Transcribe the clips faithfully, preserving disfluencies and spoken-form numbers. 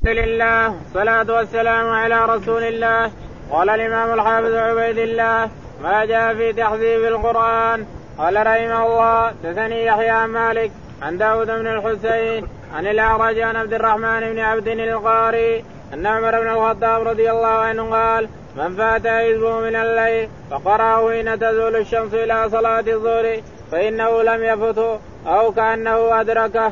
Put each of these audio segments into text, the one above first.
الحمد لله والصلاة والسلام على رسول الله. قال الإمام الحافظ عبيد الله ما جاء في تحذيب القرآن. قال رحمه الله حدثني يحيى عن مالك عن داود بن الحسين عن الأعرج عن عبد الرحمن بن عبد القاري أن عمر بن الخطاب رضي الله عنه قال من فات حزبه من الليل فقرأه حين تزول الشمس إلى صلاة الظهر فإنه لم يفته أو كأنه أدركه.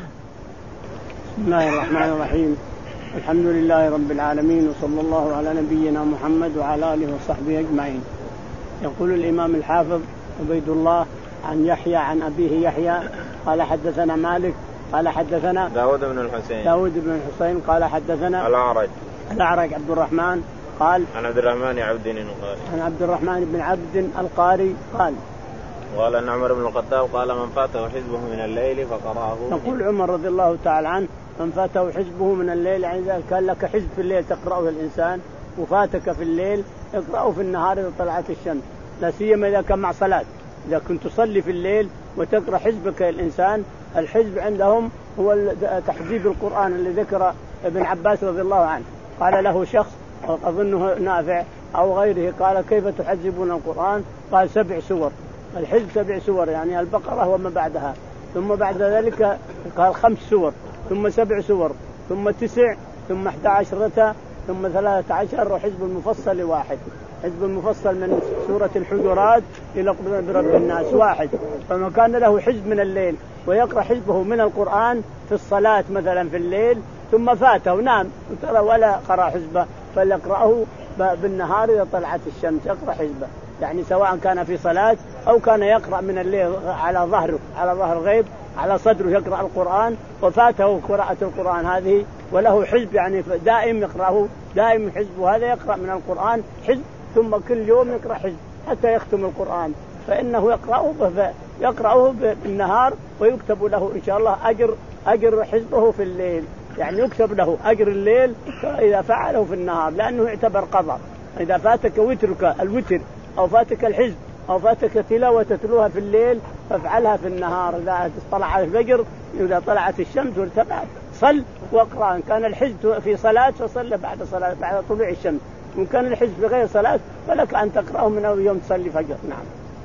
بسم الله الرحمن الرحيم. الحمد لله رب العالمين وصلى الله على نبينا محمد وعلى آله وصحبه أجمعين. يقول الإمام الحافظ عبيد الله عن يحيى عن أبيه يحيى قال حدثنا مالك قال حدثنا داود بن الحسين داود بن الحسين قال حدثنا الأعرج الأعرج عبد الرحمن قال عن عبد الرحمن عبد القاري عن عبد الرحمن بن عبد القاري قال قال أن عمر بن الخطاب قال من فاته حزبه من الليل فقرأه. يقول عمر رضي الله تعالى عنه من فاته حزبه من الليل، يعني إذا كان لك حزب في الليل تقرأه الإنسان وفاتك في الليل اقرأه في النهار إذا طلعت الشمس، لا سيما إذا كان مع صلاة. إذا كنت تصلي في الليل وتقرأ حزبك الإنسان، الحزب عندهم هو تحذيب القرآن اللي ذكر ابن عباس رضي الله عنه. قال له شخص أظنه نافع أو غيره قال كيف تحذبون القرآن؟ قال سبع سور، الحزب سبع سور يعني البقرة وما بعدها، ثم بعد ذلك قال خمس سور، ثم سبع سور، ثم تسع، ثم احدى عشرة، ثم ثلاثة عشر، وحزب المفصل واحد. حزب المفصل من سورة الحجرات إلى برب الناس واحد. فما كان له حزب من الليل ويقرأ حزبه من القرآن في الصلاة مثلا في الليل ثم فاته ونام ولا قرأ حزبه فليقرأه بالنهار إذا طلعت الشمس، يقرأ حزبه، يعني سواء كان في صلاة أو كان يقرأ من الليل على ظهره على ظهر غيب على صدره يقرأ القرآن وفاته قراءة القرآن هذه وله حزب يعني دائم يقرأه دائم حزبه، هذا يقرأ من القرآن حزب ثم كل يوم يقرأ حزب حتى يختم القرآن، فإنه يقرأه يقرأه بالنهار ويكتب له إن شاء الله أجر أجر حزبه في الليل، يعني يكتب له أجر الليل إذا فعله في النهار، لأنه يعتبر قضاء. إذا فاتك وترك الوتر أو فاتك الحزب أو فاتك تلاوة تتلوها في الليل فافعلها في النهار. إذا طلع الفجر إذا طلعت الشمس وارتفعت صل واقرأ. إن كان الحزب في صلاة فصل بعد صلاة بعد طلوع الشمس، وإن كان الحزب في غير صلاة فلك أن تقرأه من أول يوم تصلي فجر. نعم.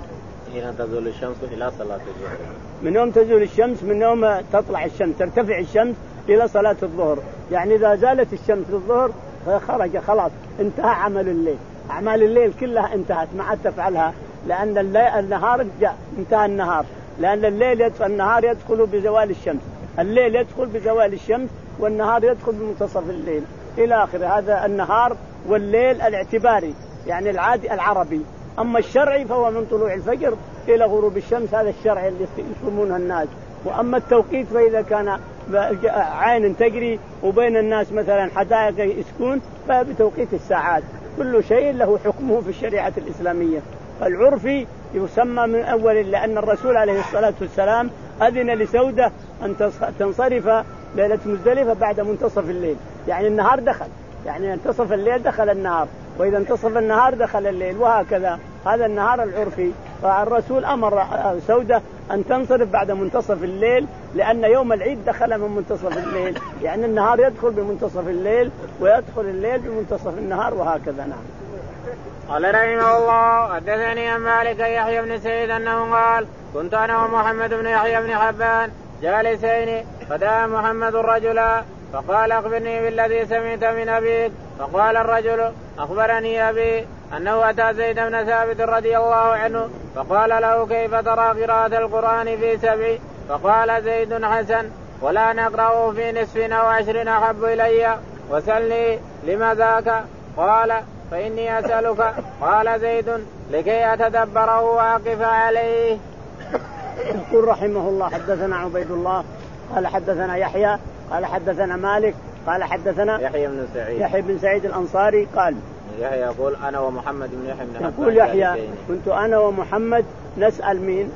حين تزول الشمس إلى صلاة الظهر، من يوم تزول الشمس من يوم تطلع الشمس ترتفع الشمس إلى صلاة الظهر، يعني إذا زالت الشمس الظهر خرج خلاص انتهى عمل الليل، أعمال الليل كلها انتهت ما عاد تفعلها، لأن النهار جاء انتهى النهار، لأن الليل يدخل النهار يدخل بزوال الشمس، الليل يدخل بزوال الشمس والنهار يدخل بمنتصف الليل إلى آخر. هذا النهار والليل الاعتباري يعني العادي العربي، أما الشرعي فهو من طلوع الفجر إلى غروب الشمس، هذا الشرعي اللي يصومونه الناس. وأما التوقيت فإذا كان عين تجري وبين الناس مثلا حدائق يسكون فبتوقيت الساعات، كل شيء له حكمه في الشريعة الإسلامية. فالعرفي يسمى من أول، لأن الرسول عليه الصلاة والسلام أذن لسودة أن تنصرف ليلة مزدلفة بعد منتصف الليل، يعني النهار دخل، يعني انتصف الليل دخل النهار، وإذا انتصف النهار دخل الليل، وهكذا هذا النهار العرفي. فالرسول أمر سودة أن تنصرف بعد منتصف الليل، لأن يوم العيد دخل من منتصف الليل، يعني النهار يدخل بمنتصف الليل ويدخل الليل بمنتصف النهار، وهكذا. نعم. قال رحمه الله حدثني عن مالك يحيى بن سعيد أنه قال كنت أنا ومحمد بن يحيى بن حبان جالسين فدعا محمد رجلا فقال أخبرني بالذي سمعت من أبيك، فقال الرجل أخبرني أبي أنه أتى زيد بن ثابت رضي الله عنه فقال له كيف ترى قراءة القرآن في سبع؟ فقال زيد حسن ولا نقرأه في نصف أو عشر أحب إلي، وسلني لما ذاك؟ قال فإني أسألك. قال زيد لكي أتدبره وأقف عليه. يقول رحمه الله حدثنا عبيد الله قال حدثنا يحيى قال حدثنا مالك قال حدثنا يحيى بن سعيد يحيى بن سعيد الأنصاري قال يحيى يقول أنا ومحمد بن يحيى بن حبان، يقول يحيى كنت أنا ومحمد نسأل مين؟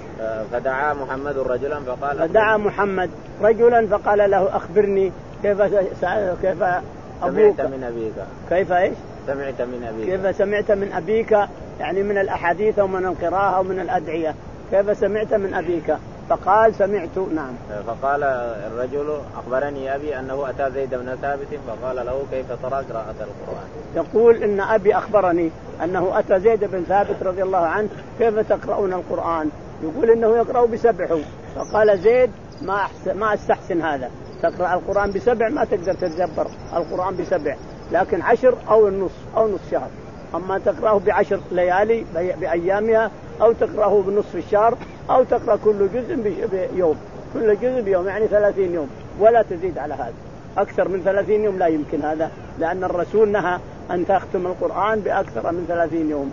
فدعا محمد رجلا فقال فدعا محمد رجلا فقال له أخبرني كيف كيف أبوك سمعت من أبيك، كيف إيش سمعت من أبيك، كيف سمعت من أبيك، يعني من الأحاديث ومن القراءة ومن الأدعية، كيف سمعت من أبيك؟ فقال سمعت. نعم. فقال الرجل أخبرني أبي أنه أتى زيد بن ثابت فقال له كيف ترى قراءة القرآن؟ يقول إن أبي أخبرني أنه أتى زيد بن ثابت رضي الله عنه كيف تقرؤون القرآن؟ يقول إنه يقرأ بسبع. فقال زيد ما ما استحسن هذا، تقرأ القرآن بسبع ما تقدر تتدبر القرآن بسبع، لكن عشر أو النص أو نص شهر. أما تقرأه بعشر ليالي بأيامها، أو تقرأه بنصف الشهر، أو تقرأ كل جزء بيوم، كل جزء بيوم يعني ثلاثين يوم، ولا تزيد على هذا. أكثر من ثلاثين يوم لا يمكن هذا، لأن الرسول نهى أن تختم القرآن بأكثر من ثلاثين يوم،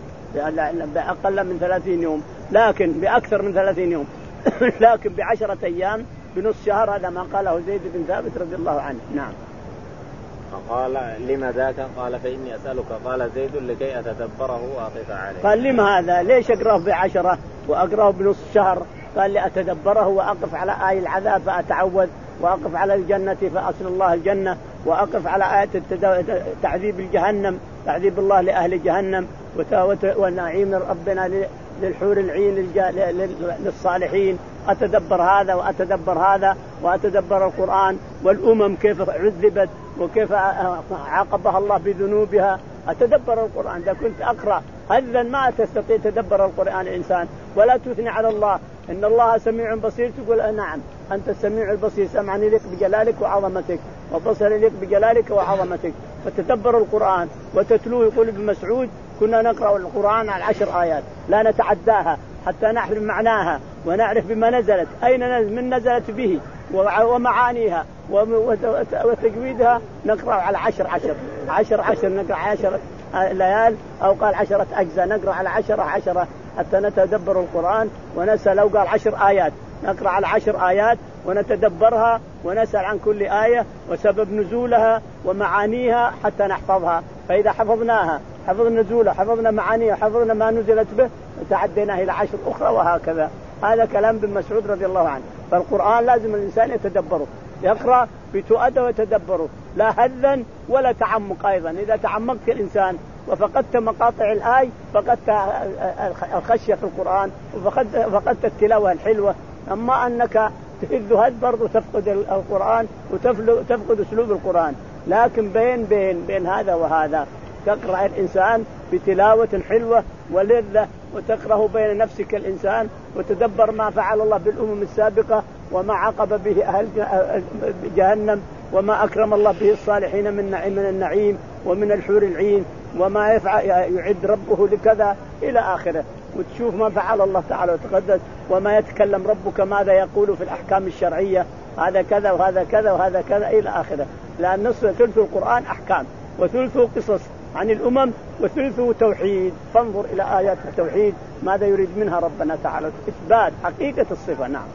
بأقل من ثلاثين يوم، لكن بأكثر من ثلاثين يوم لكن بعشرة أيام بنصف شهر، هذا ما قاله زيد بن ثابت رضي الله عنه. نعم. فقال لما ذاك؟ قال فإني أسألك. قال زيد لكي أتدبره وأقف عليه. قال لما هذا؟ ليش أقرأه بعشرة وأقرأه بنصف شهر؟ قال لأتدبره وأقف على آي العذاب فأتعوذ، وأقف على الجنة فأصل الله الجنة، وأقف على آية تعذيب الجهنم، تعذيب الله لأهل جهنم، ونعيم ربنا للحور العين للصالحين. أتدبر هذا وأتدبر هذا وأتدبر القرآن، والأمم كيف عذبت وكيف عاقبها الله بذنوبها. أتدبر القرآن. إذا كنت أقرأ هذا ما تستطيع تدبر القرآن الإنسان، ولا تثني على الله إن الله سميع بصير، تقول نعم أنت السميع البصير، سمعني لك بجلالك وعظمتك، وبصري لك بجلالك وعظمتك. فتدبر القرآن وتتلوه. يقول ابن مسعود كنا نقرأ القرآن على عشر آيات لا نتعداها حتى نعرف معناها ونعرف بما نزلت، أين نزل، من نزلت به، ومعانيها وتجويدها. نقرأ على عشر عشر عشر عشر نقرأ عشر ليال، أو قال عشرة أجزاء نقرأ على عشرة عشرة حتى نتدبر القرآن ونسأل. لو قال عشر آيات نقرأ على عشر آيات ونتدبرها ونسأل عن كل آية وسبب نزولها ومعانيها حتى نحفظها. فإذا حفظناها حفظنا نزولها، حفظنا معانيها، حفظنا ما نزلت به، تعدينا إلى عشر أخرى، وهكذا. هذا كلام ابن مسعود رضي الله عنه. فالقرآن لازم الإنسان يتدبره، يقرأ بتؤدى ويتدبره، لا هذا ولا تعمق. أيضا إذا تعمقت الإنسان وفقدت مقاطع الآي فقدت الخشية في القرآن، وفقدت فقدت التلاوة الحلوة. أما أنك تهد هذا برضو تفقد القرآن وتفقد أسلوب القرآن. لكن بين بين بين هذا وهذا تقرأ الإنسان بتلاوة حلوة ولذة، وتقرأه بين نفسك الإنسان، وتدبر ما فعل الله بالأمم السابقة، وما عاقب به أهل جهنم، وما أكرم الله به الصالحين من من النعيم ومن الحور العين، وما يفعل يعد ربه لكذا إلى آخره. وتشوف ما فعل الله تعالى وتقدس، وما يتكلم ربك ماذا يقول في الأحكام الشرعية، هذا كذا وهذا كذا وهذا كذا إلى آخره. لأن نصف ثلث القرآن أحكام، وثلثه قصص عن الأمم، وثلثه توحيد. فانظر إلى آيات التوحيد ماذا يريد منها ربنا تعالى، إثبات حقيقة الصفة. نعم.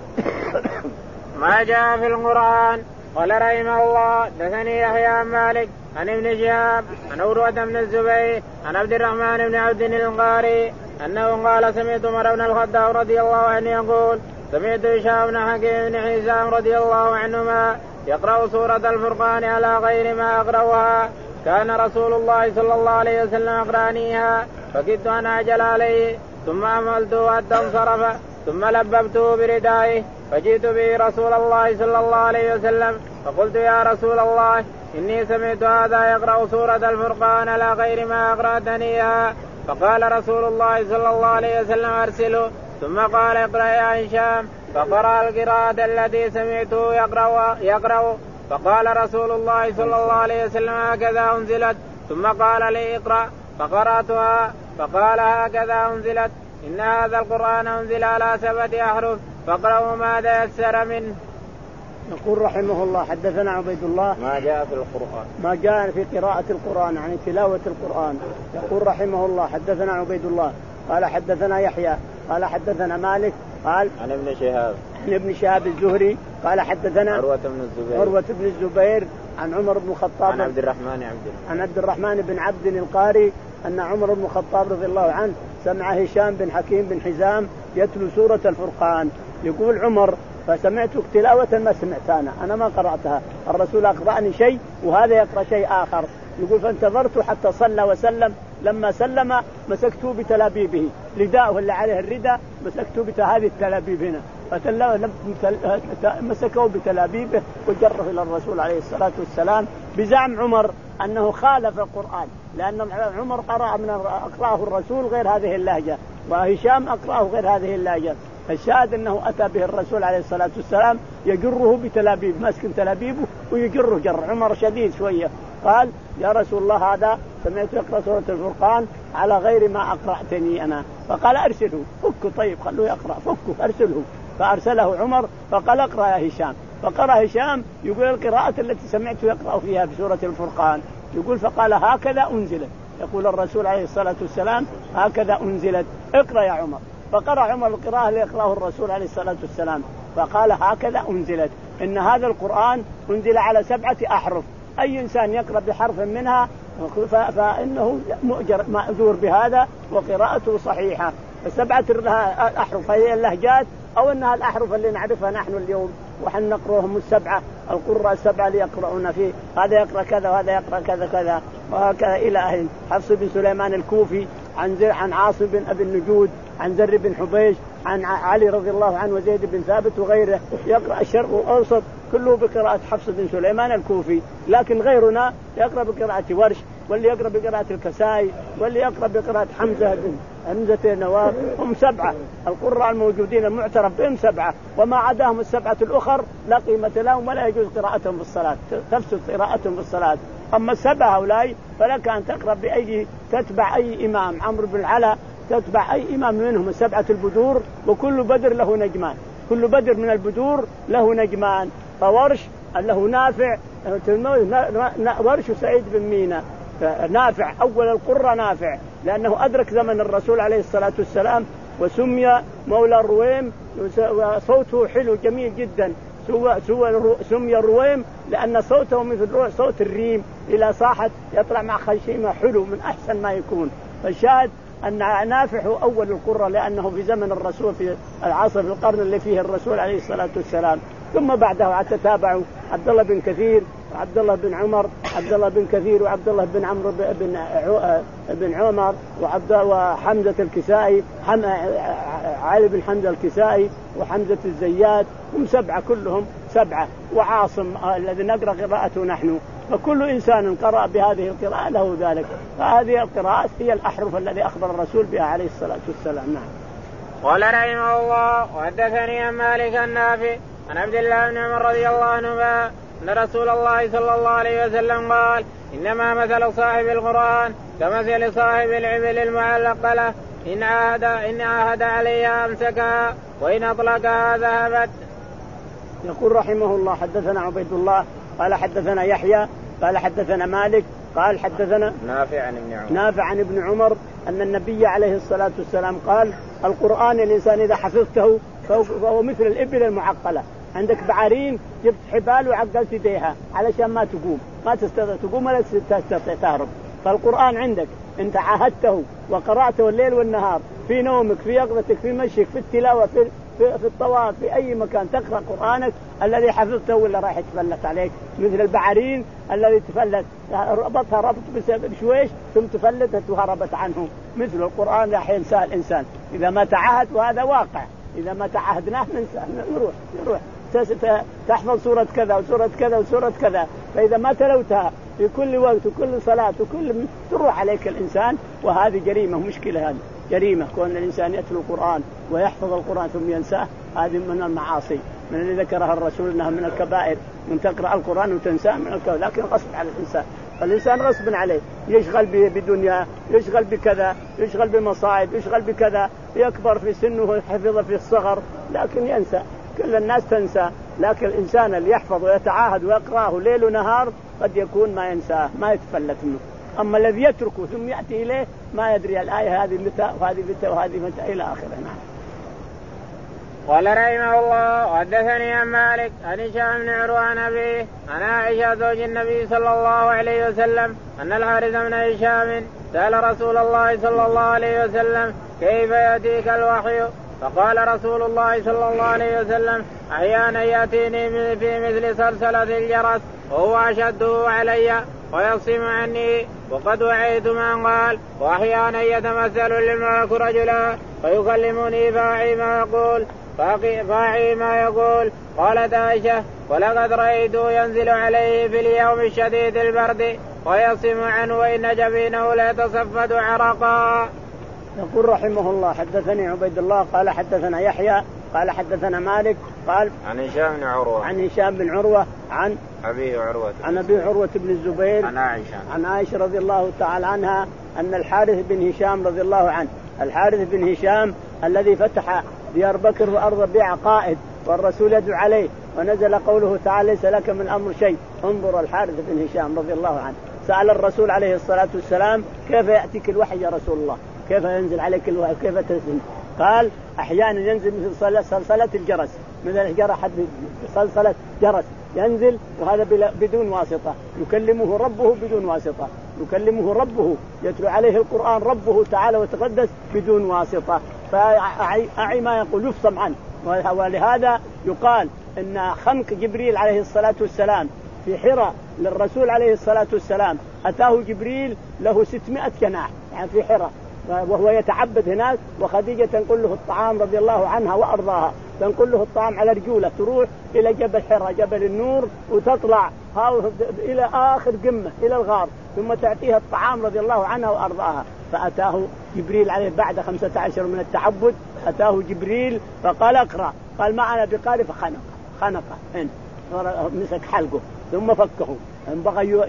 ما جاء في القرآن. قال رحمه الله دثني يحيى عن مالك عن ابن شهاب عن عروة بن الزبير عن عبد الرحمن بن عبد القاري أنه قال سمعت عمر بن الخطاب رضي الله عنه يقول سمعت هشام بن حكيم بن حزام رضي الله عنهما يقرأ سورة الفرقان على غير ما أقرأها. كان رسول الله صلى الله عليه وسلم أقرأنيها فكدت أن أعجل عليه، ثم أملته حتى انصرف، ثم لببته بردائه فجئت به رسول الله صلى الله عليه وسلم فقلت يا رسول الله إني سمعت هذا يقرأ سورة الفرقان على غير ما أقرأتنيها. فقال رسول الله صلى الله عليه وسلم أرسله، ثم قال اقرأ يا هشام، فقرأ القراءة التي سمعته يقرأ, يقرأ فقال رسول الله صلى الله عليه وسلم هكذا أنزلت، ثم قال لي اقرأ، فقرأتها فقال هكذا أنزلت، إن هذا القرآن أنزل على سبعة أحرف فاقرأوا ما تيسر منه. يقول رحمه الله حدثنا عبيد الله ما جاء في القرآن ما جاء في قراءة القرآن يعني تلاوة القرآن. يقول رحمه الله حدثنا عبيد الله قال حدثنا يحيى قال حدثنا مالك قال عن ابن شهاب عن ابن شهاب الزهري قال حدثنا عروة بن الزبير عروة بن الزبير عن عمر بن الخطاب عن عبد الرحمن عبد عن عبد الرحمن بن عبد القاري أن عمر بن الخطاب رضي الله عنه سمع هشام بن حكيم بن حزام يتلو سورة الفرقان. يقول عمر فسمعت تلاوة ما سمعت أنا أنا ما قرأتها، الرسول أقرأني شيء وهذا يقرأ شيء آخر. يقول فانتظرت حتى صلى وسلم، لما سلم مسكته بتلابيبه، رداءه اللي عليه الرداء مسكته بهذه التلابيب هنا مسكوا بتلابيبه وجره إلى الرسول عليه الصلاة والسلام بزعم عمر أنه خالف القرآن، لأن عمر قرأ من أقرأه الرسول غير هذه اللهجة، وهشام أقرأه غير هذه اللهجة. الشاهد أنه أتى به الرسول عليه الصلاة والسلام يجره بتلابيب، ماسك تلابيبه ويجره جر. عمر شديد شوية، قال يا رسول الله هذا سمعت يقرأ سورة الفرقان على غير ما أقرأتني أنا، فقال أرسله. فكه طيب خلوه يقرأ، فكه أرسله. فأرسله عمر فقال اقرأ يا هشام، فقرأ هشام يقول القراءة التي سمعت يقرأ فيها بسورة الفرقان، يقول فقال هكذا أنزلت، يقول الرسول عليه الصلاة والسلام هكذا أنزلت، اقرأ يا عمر. فقرأ عمر القراءة اللي يقرأه الرسول عليه الصلاة والسلام، فقال هكذا أنزلت، إن هذا القرآن أنزل على سبعة أحرف، أي إنسان يقرأ بحرف منها فإنه مؤجر مأجور بهذا وقراءته صحيحة. السبعة الأحرف هي اللهجات أو أنها الأحرف اللي نعرفها نحن اليوم وحن نقرأهم السبعة، القراء السبعة اللي يقرؤون فيه، هذا يقرأ كذا وهذا يقرأ كذا كذا وهكذا إلى أهل. حفص بن سليمان الكوفي عن زر عن عاصم بن أبي النجود عن زر بن حبيش عن علي رضي الله عنه وزيد بن ثابت وغيره، يقرأ الشرق والأوسط كله بقراءة حفص بن سليمان الكوفي. لكن غيرنا يقرأ بقراءة ورش، واللي يقرأ بقراءة الكسائي، واللي يقرأ بقراءة حمزة بن حمزة النواب. هم سبعة القراء الموجودين المعترف بهم سبعة، وما عداهم السبعة الأخر لا قيمة لهم ولا يجوز قراءتهم في الصلاة، تفسد قراءتهم في الصلاة. أما السبعة هؤلاء فلك أن تقرأ بأي تتبع أي إمام، عمرو بن العلا تتبع أي إمام منهم، السبعة البدور، وكل بدر له نجمان، كل بدر من البدور له نجمان. فورش له نافع، ورش سعيد بن مينا، نافع أول القرى نافع لأنه أدرك زمن الرسول عليه الصلاة والسلام، وسمي مولى الرويم، وصوته حلو جميل جدا، سمي الرويم لأن صوته مثل صوت الريم إلى صاحت يطلع مع خشيمة حلو من أحسن ما يكون. فالشاهد أن نافع هو أول القرى لأنه في زمن الرسول في العصر القرن اللي فيه الرسول عليه الصلاة والسلام. ثم بعده تتابعوا عبد الله بن كثير وعبد الله بن عمر، عبد الله بن كثير وعبد الله بن عمرو بن بن عمر وعبد وحمزة الكسائي، علي بن حمزة الكسائي وحمزة الزيات، هم سبعة كلهم سبعة، وعاصم الذي نقرأ قراءته نحن. فكل إنسان قرأ بهذه القراءة له ذلك. فهذه القراءات هي الأحرف الذي أخبر الرسول بها عليه الصلاة والسلام. نعم. قال رحمه الله وحدثني عن مالك النافع عن عبد الله بن عمر رضي الله عنهما أن رسول الله صلى الله عليه وسلم قال إنما مثل صاحب القرآن كمثل صاحب العبل المعلقة له، إن عاهد إن عاهد عليها أمسكها وإن أطلقها ذهبت. يقول رحمه الله حدثنا عبيد الله قال حدثنا يحيى قال حدثنا مالك قال حدثنا نافع عن ابن عمر نافع عن ابن عمر أن النبي عليه الصلاة والسلام قال القرآن الإنسان إذا حفظته فهو مثل الإبل المعقلة، عندك بعارين جبت حبال وعقلت يديها علشان ما تقوم، ما تستطيع تقوم ولا تستطيع تهرب. فالقرآن عندك انت عاهدته وقرأته الليل والنهار، في نومك في يقظتك في مشيك في التلاوة في في, في الطواف في أي مكان تقرأ قرآنك الذي حفظته ولا راح يتفلت عليك، مثل البعارين الذي تفلت ربطها ربط بشويش ثم تفلتت وهربت عنه، مثل القرآن راح ينساه الإنسان إذا ما تعاهد، وهذا واقع إذا ما تعاهدناه ننسى نروح نروح تحفظ سورة كذا وسورة كذا وسورة كذا، فإذا ما تلوتها في كل وقت وكل صلاة وكل تروح عليك الإنسان، وهذه جريمة مشكلة، هذه جريمة كون الإنسان يتلو القرآن ويحفظ القرآن ثم ينساه، هذه من المعاصي من اللي ذكرها الرسول أنها من الكبائر، من تقرأ القرآن وتنساه من الكبائر، لكن غصب على الإنسان، فالإنسان غصب عليه يشغل بدنيا، يشغل بكذا، يشغل بمصائب، يشغل بكذا، يكبر في سنه ويحفظ في الصغر لكن ينسى. كل الناس تنسى، لكن الإنسان اللي يحفظ ويتعاهد ويقرأه ليل ونهار قد يكون ما ينساه ما يتفلت منه. أما الذي يتركه ثم يأتي إليه ما يدري الآية هذه متى وهذه متى وهذه متى إلى آخره. نعم. قال رحمه الله حدثني عن مالك عن هشام بن عروة عن أبيه عن عائشة زوج النبي صلى الله عليه وسلم أن الحارث بن هشام سأل رسول الله صلى الله عليه وسلم كيف يأتيك الوحي؟ فقال رسول الله صلى الله عليه وسلم أحيانا يأتيني في مثل سلسلة الجرس وهو أشده علي ويصم عني وقد وعيت من قال، وأحيانا يتمثل للملك رجلا فيكلمني فاعي ما يقول فاعي ما يقول. قالت عائشة ولقد رأيته ينزل عليه في اليوم الشديد البرد ويصم عنه وإن جبينه لا يتصفد عرقا. يقول رحمه الله حدثني عبيد الله قال حدثنا يحيى قال حدثنا مالك قال عن هشام بن عروة عن هشام بن عروة عن أبي عروة عن أبي عروة بن الزبير عن عائشة عن عائشة رضي الله تعالى عنها أن الحارث بن هشام رضي الله عنه الحارث بن هشام الذي فتح ديار بكر وأرض بيع قائد والرسول يدعو عليه ونزل قوله تعالى ليس لك من الأمر شيء. انظر الحارث بن هشام رضي الله عنه سأل الرسول عليه الصلاة والسلام كيف يأتيك الوحي يا رسول الله كيف ينزل عليك الوحي كيف تنزل. قال أحيانا ينزل مثل صلصلة الجرس مثل الجرس صلصلة جرس ينزل وهذا بدون واسطة يكلمه ربه بدون واسطة يكلمه ربه يتلو عليه القرآن ربه تعالى وتقدس بدون واسطة فأعي ما يقول يفصم عنه. ولهذا يقال إن خنق جبريل عليه الصلاة والسلام في حراء للرسول عليه الصلاة والسلام أتاه جبريل له ستمائة جناح يعني في حراء وهو يتعبد هناك وخديجة تنقل له الطعام رضي الله عنها وأرضاها تنقل له الطعام على رجوله تروح إلى جبل حراء جبل النور وتطلع إلى آخر قمة إلى الغار ثم تعطيها الطعام رضي الله عنها وأرضاها. فأتاه جبريل عليه بعد خمسة عشر من التعبد أتاه جبريل فقال اقرأ قال ما أنا بقارئ فخنق خنقه إن مسك حلقه ثم فكه بغى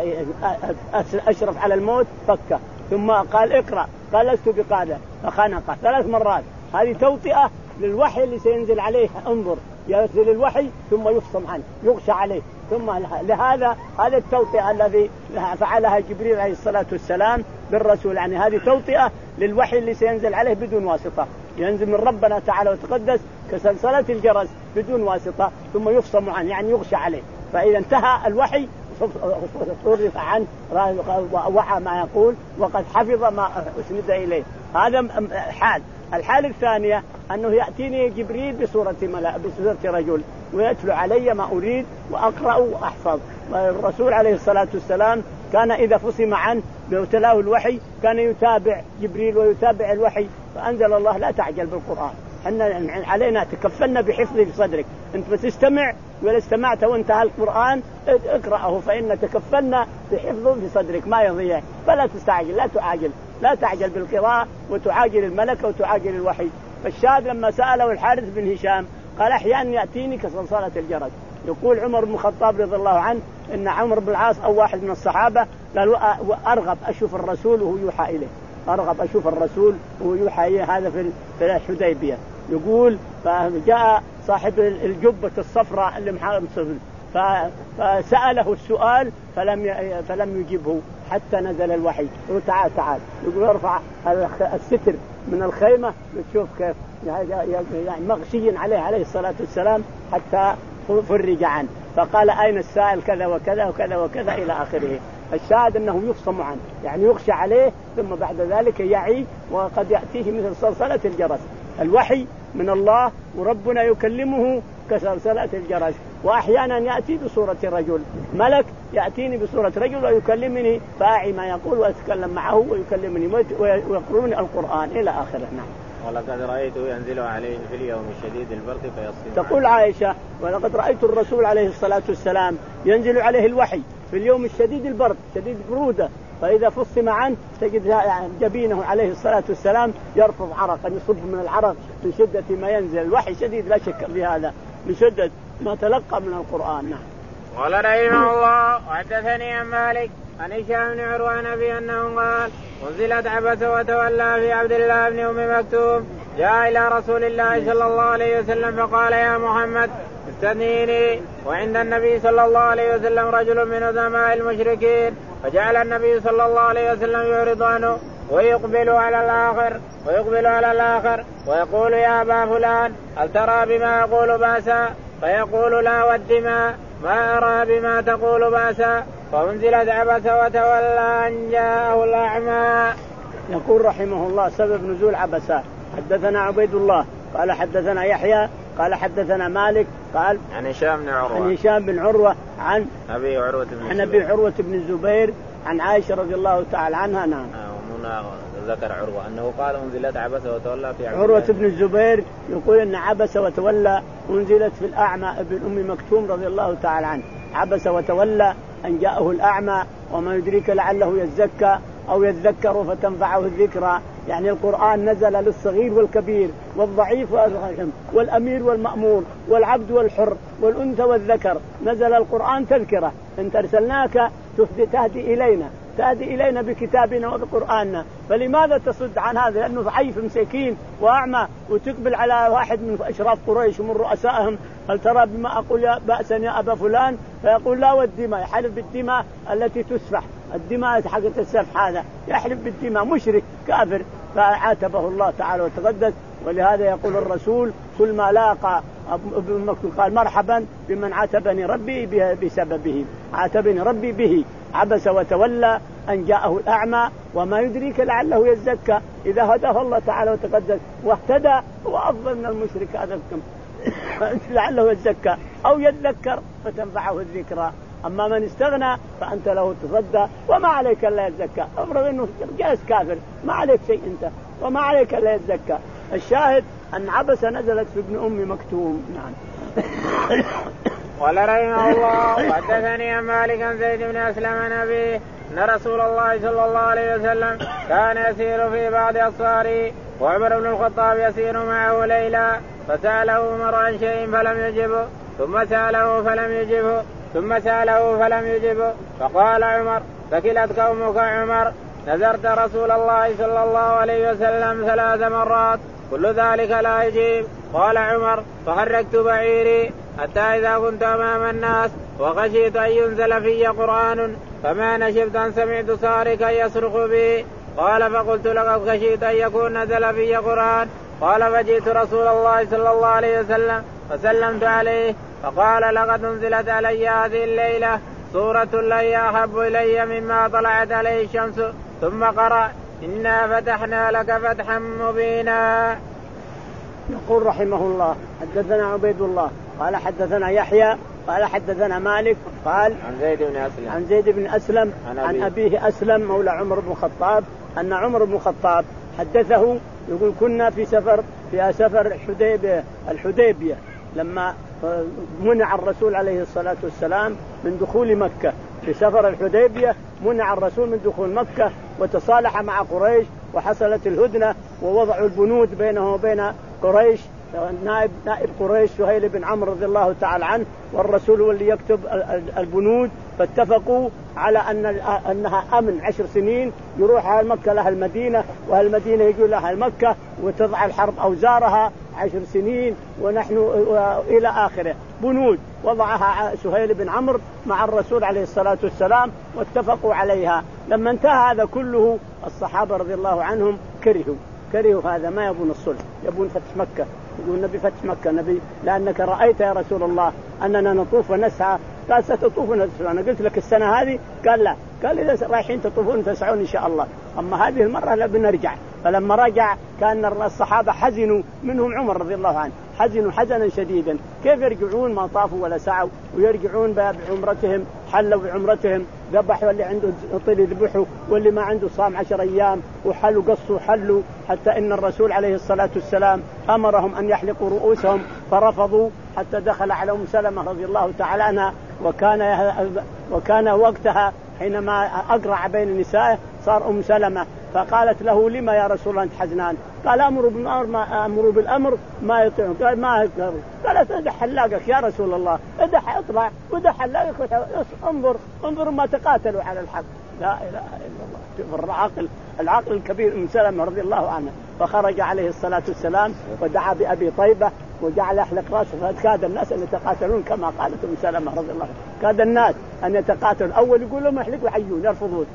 أشرف على الموت فكه ثم قال اقرأ قال لست بقارئ فخنقه ثلاث مرات. هذه توطئة للوحي اللي سينزل عليه. انظر ينزل الوحي ثم يفصم عنه يغشى عليه ثم لهذا هذا التوطئة الذي فعلها جبريل عليه الصلاة والسلام بالرسول يعني هذه توطئة للوحي اللي سينزل عليه بدون واسطة ينزل من ربنا تعالى وتقدس كسلسلة الجرس بدون واسطة ثم يفصم عنه يعني يغشى عليه. فإذا انتهى الوحي صرف عنه وعى ما يقول وقد حفظ ما أسند إليه. هذا حال. الحالة الثانية أنه يأتيني جبريل بصورة ملأ بصورة رجل ويتلو علي ما أريد وأقرأ وأحفظ. الرسول عليه الصلاة والسلام كان إذا فصم عنه بتلاه الوحي كان يتابع جبريل ويتابع الوحي فأنزل الله لا تعجل بالقرآن إحنا علينا تكفلنا بحفظه في صدرك أنت بتستمع ولا استمعت وانتهى القرآن اقرأه فإن تكفلنا بحفظه في صدرك ما يضيع فلا تستعجل لا تعاجل لا تعجل بالقراءة وتعاجل الملكة وتعاجل الوحي. فالشاهد لما سأله الحارث بن هشام قال أحيانا يأتيني كصلصلة الجرس. يقول عمر بن الخطاب رضي الله عنه إن عمر بن العاص أو واحد من الصحابة قال أرغب أشوف الرسول وهو يوحى إليه أرغب أشوف الرسول وهو يوحى إليه هذا في الحديبية. يقول فجاء صاحب الجبة الصفراء اللي محارب فسأله السؤال فلم فلم يجبه حتى نزل الوحي. يقول تعال تعال يقول ارفع الستر من الخيمة وتشوف كيف يعني مغشي عليه عليه الصلاة والسلام حتى فرج عنه. فقال أين السائل كذا وكذا وكذا وكذا إلى آخره. الشاهد أنه يفصم عنه يعني يغشى عليه ثم بعد ذلك يعي وقد يأتيه مثل صلصلة الجرس. الوحي من الله وربنا يكلمه كسلسلة الجرس وأحيانا يأتي بصورة رجل ملك يأتيني بصورة رجل ويكلمني فأعي ما يقول وأتكلم معه ويكلمني ويقروني القرآن إلى آخره. نعم. ولقد رأيته ينزل عليه في اليوم الشديد البرد فيصم. تقول عائشة ولقد رأيت الرسول عليه الصلاة والسلام ينزل عليه الوحي في اليوم الشديد البرد شديد برودة فإذا فصم عنه تجد جبينه عليه الصلاة والسلام يرفض عرقا يصب من العرق من شدة ما ينزل. الوحي شديد لا شك في هذا من شدة ما تلقى من القرآن. نعم. قال رحمه الله وحدثني عن مالك عن هشام بن عروة عن أبي أنه قال أنزلت عبس وتولى في عبد الله بن أم مكتوم جاء إلى رسول الله صلى الله عليه وسلم فقال يا محمد استثنيني وعند النبي صلى الله عليه وسلم رجل من عظماء المشركين فجعل النبي صلى الله عليه وسلم يعرض عنه ويقبل على الآخر ويقبل على الآخر ويقول يا أبا فلان هل ترى بما يقول بأسا فيقول لا والدماء ما أرى بما تقول بأسا فأنزلت عبس وتولى أن جاءه الأعمى. يقول رحمه الله سبب نزول عبسة. حدثنا عبيد الله قال حدثنا يحيى قال حدثنا مالك قال عن هشام بن عروة عن هشام بن عروة عن أبي عروة بن عن أبي عروة بن الزبير عن عائشة رضي الله تعالى عنها. نعم. ذكر عروة أنه قال أنزلت عبس وتولى في عروة بن الزبير يقول أن عبس وتولى أنزلت في الأعمى ابن أم مكتوم رضي الله تعالى عنه. عبس وتولى أن جاءه الأعمى وما يدريك لعله يزكى أو يذكر فتنفعه الذكرى. يعني القرآن نزل للصغير والكبير والضعيف والأمير والمأمور والعبد والحر والأنثى والذكر. نزل القرآن تذكرة. أنت أرسلناك تهدي إلينا تهدي إلينا بكتابنا وبقرآننا، فلماذا تصد عن هذا؟ لأنه ضعيف مسكين وأعمى، وتقبل على واحد من أشراف قريش ومن رؤسائهم هل ترى بما أقول يا بأسا يا أبا فلان؟ فيقول لا، والدماء يحلف بالدماء التي تسفح، الدماء حقت السفح هذا يحلف بالدماء، مشرك كافر. فعاتبه الله تعالى وتقدس. ولهذا يقول الرسول كل ما لاقى ابن مكتوم قال مرحبا بمن عاتبني ربي بسببه، عاتبني ربي به. عبس وتولى أن جاءه الأعمى وما يدريك لعله يزكى. إذا هداه الله تعالى وتقدس واهتدى هو أفضل من المشرك هذا الكم لعله يزكى أو يذكر فتنفعه الذكرى. أما من استغنى فأنت له تصدى وما عليك إلا يزكى. أفرض أنه جالس كافر ما عليك شيء أنت وما عليك إلا يزكى. الشاهد أن عبس نزلت في ابن أم مكتوم. نعم. قال رحمه الله وحدثني عن مالك عن زيد بن أسلم عن أبيه أن رسول الله صلى الله عليه وسلم كان يسير في بعض أصهاره وعمر بن الخطاب يسير معه ليلا، فسأله عمر عن شيء فلم يجبه، ثم سأله فلم يجبه، ثم سأله فلم يجبه، فقال عمر ثكلت قومك عمر، نذرت رسول الله صلى الله عليه وسلم ثلاث مرات كل ذلك لا يجيب. قال عمر فحركت بعيري حتى إذا كنت أمام الناس وخشيت أن ينزل في قرآن فما نشبت أن سمعت صارخا يصرخ به. قال فقلت لقد خشيت أن يكون نزل في قرآن. قال فجئت رسول الله صلى الله عليه وسلم فسلمت عليه فقال لقد انزلت علي هذه الليلة سورة لي أحب إلي مما طلعت عليه الشمس. ثم قرأ إنا فتحنا لك فتحا مبينا. يقول رحمه الله حدثنا عبيد الله قال حدثنا يحيى قال حدثنا مالك قال عن زيد بن أسلم عن زيد بن أسلم عن, عن أبيه أسلم مولى عمر بن الخطاب أن عمر بن الخطاب حدثه يقول كنا في سفر في سفر الحديبية الحديبية لما منع الرسول عليه الصلاة والسلام من دخول مكة. في سفر الحديبية منع الرسول من دخول مكة وتصالح مع قريش وحصلت الهدنة ووضعوا البنود بينه وبين قريش. نائب نائب قريش سهيل بن عمرو رضي الله تعالى عنه والرسول هو اللي يكتب البنود. فاتفقوا على أن أنها أمن عشر سنين يروح أهل مكة لها المدينة وأهل المدينة يجوا لها مكة وتضع الحرب أوزارها عشر سنين ونحن إلى آخره. بنود وضعها سهيل بن عمرو مع الرسول عليه الصلاة والسلام واتفقوا عليها. لما انتهى هذا كله الصحابة رضي الله عنهم كرهوا كرهوا هذا، ما يبون الصلح، يبون فتح مكة. يقول النبي فتح مكة نبي لأنك رأيت يا رسول الله أننا نطوف ونسعى. قال ستطوف ونسعى. أنا قلت لك السنة هذه قال لا، قال إذا رايحين تطوفون تسعون إن شاء الله، أما هذه المرة لا بنرجع. فلما رجع كان الصحابة حزنوا منهم عمر رضي الله عنه حزنوا حزنا شديدا. كيف يرجعون ما طافوا ولا سعوا ويرجعون بعمرتهم حلوا بعمرتهم ذبحوا اللي عنده طير ذبحوا واللي ما عنده صام عشر أيام وحلوا قصوا حلوا. حتى إن الرسول عليه الصلاة والسلام أمرهم أن يحلقوا رؤوسهم فرفضوا حتى دخل على أم سلمة رضي الله تعالى عنها وكان وكان وقتها حينما أقرع بين نسائه صار أم سلمة. فقالت له لما يا رسول الله أنت حزنان؟ قال أمر بالأمر ما أمر بالأمر ما يطيعون. قال ما يقدر. قالت ادع حلاقك يا رسول الله، ادع اطلع ودع حلاقك انظر انظر ما تقاتلوا على الحق. لا إله إلا الله. شوف العقل العقل الكبير أم سلمة رضي الله عنها. فخرج عليه الصلاة والسلام ودعا بأبي طيبة وجعل يحلق رأسه. فكاد الناس أن يتقاتلون كما قالت أم سلمة رضي الله عنها، كاد الناس أن يتقاتلون. أول يقول لهم احلقوا حيون يرفضون.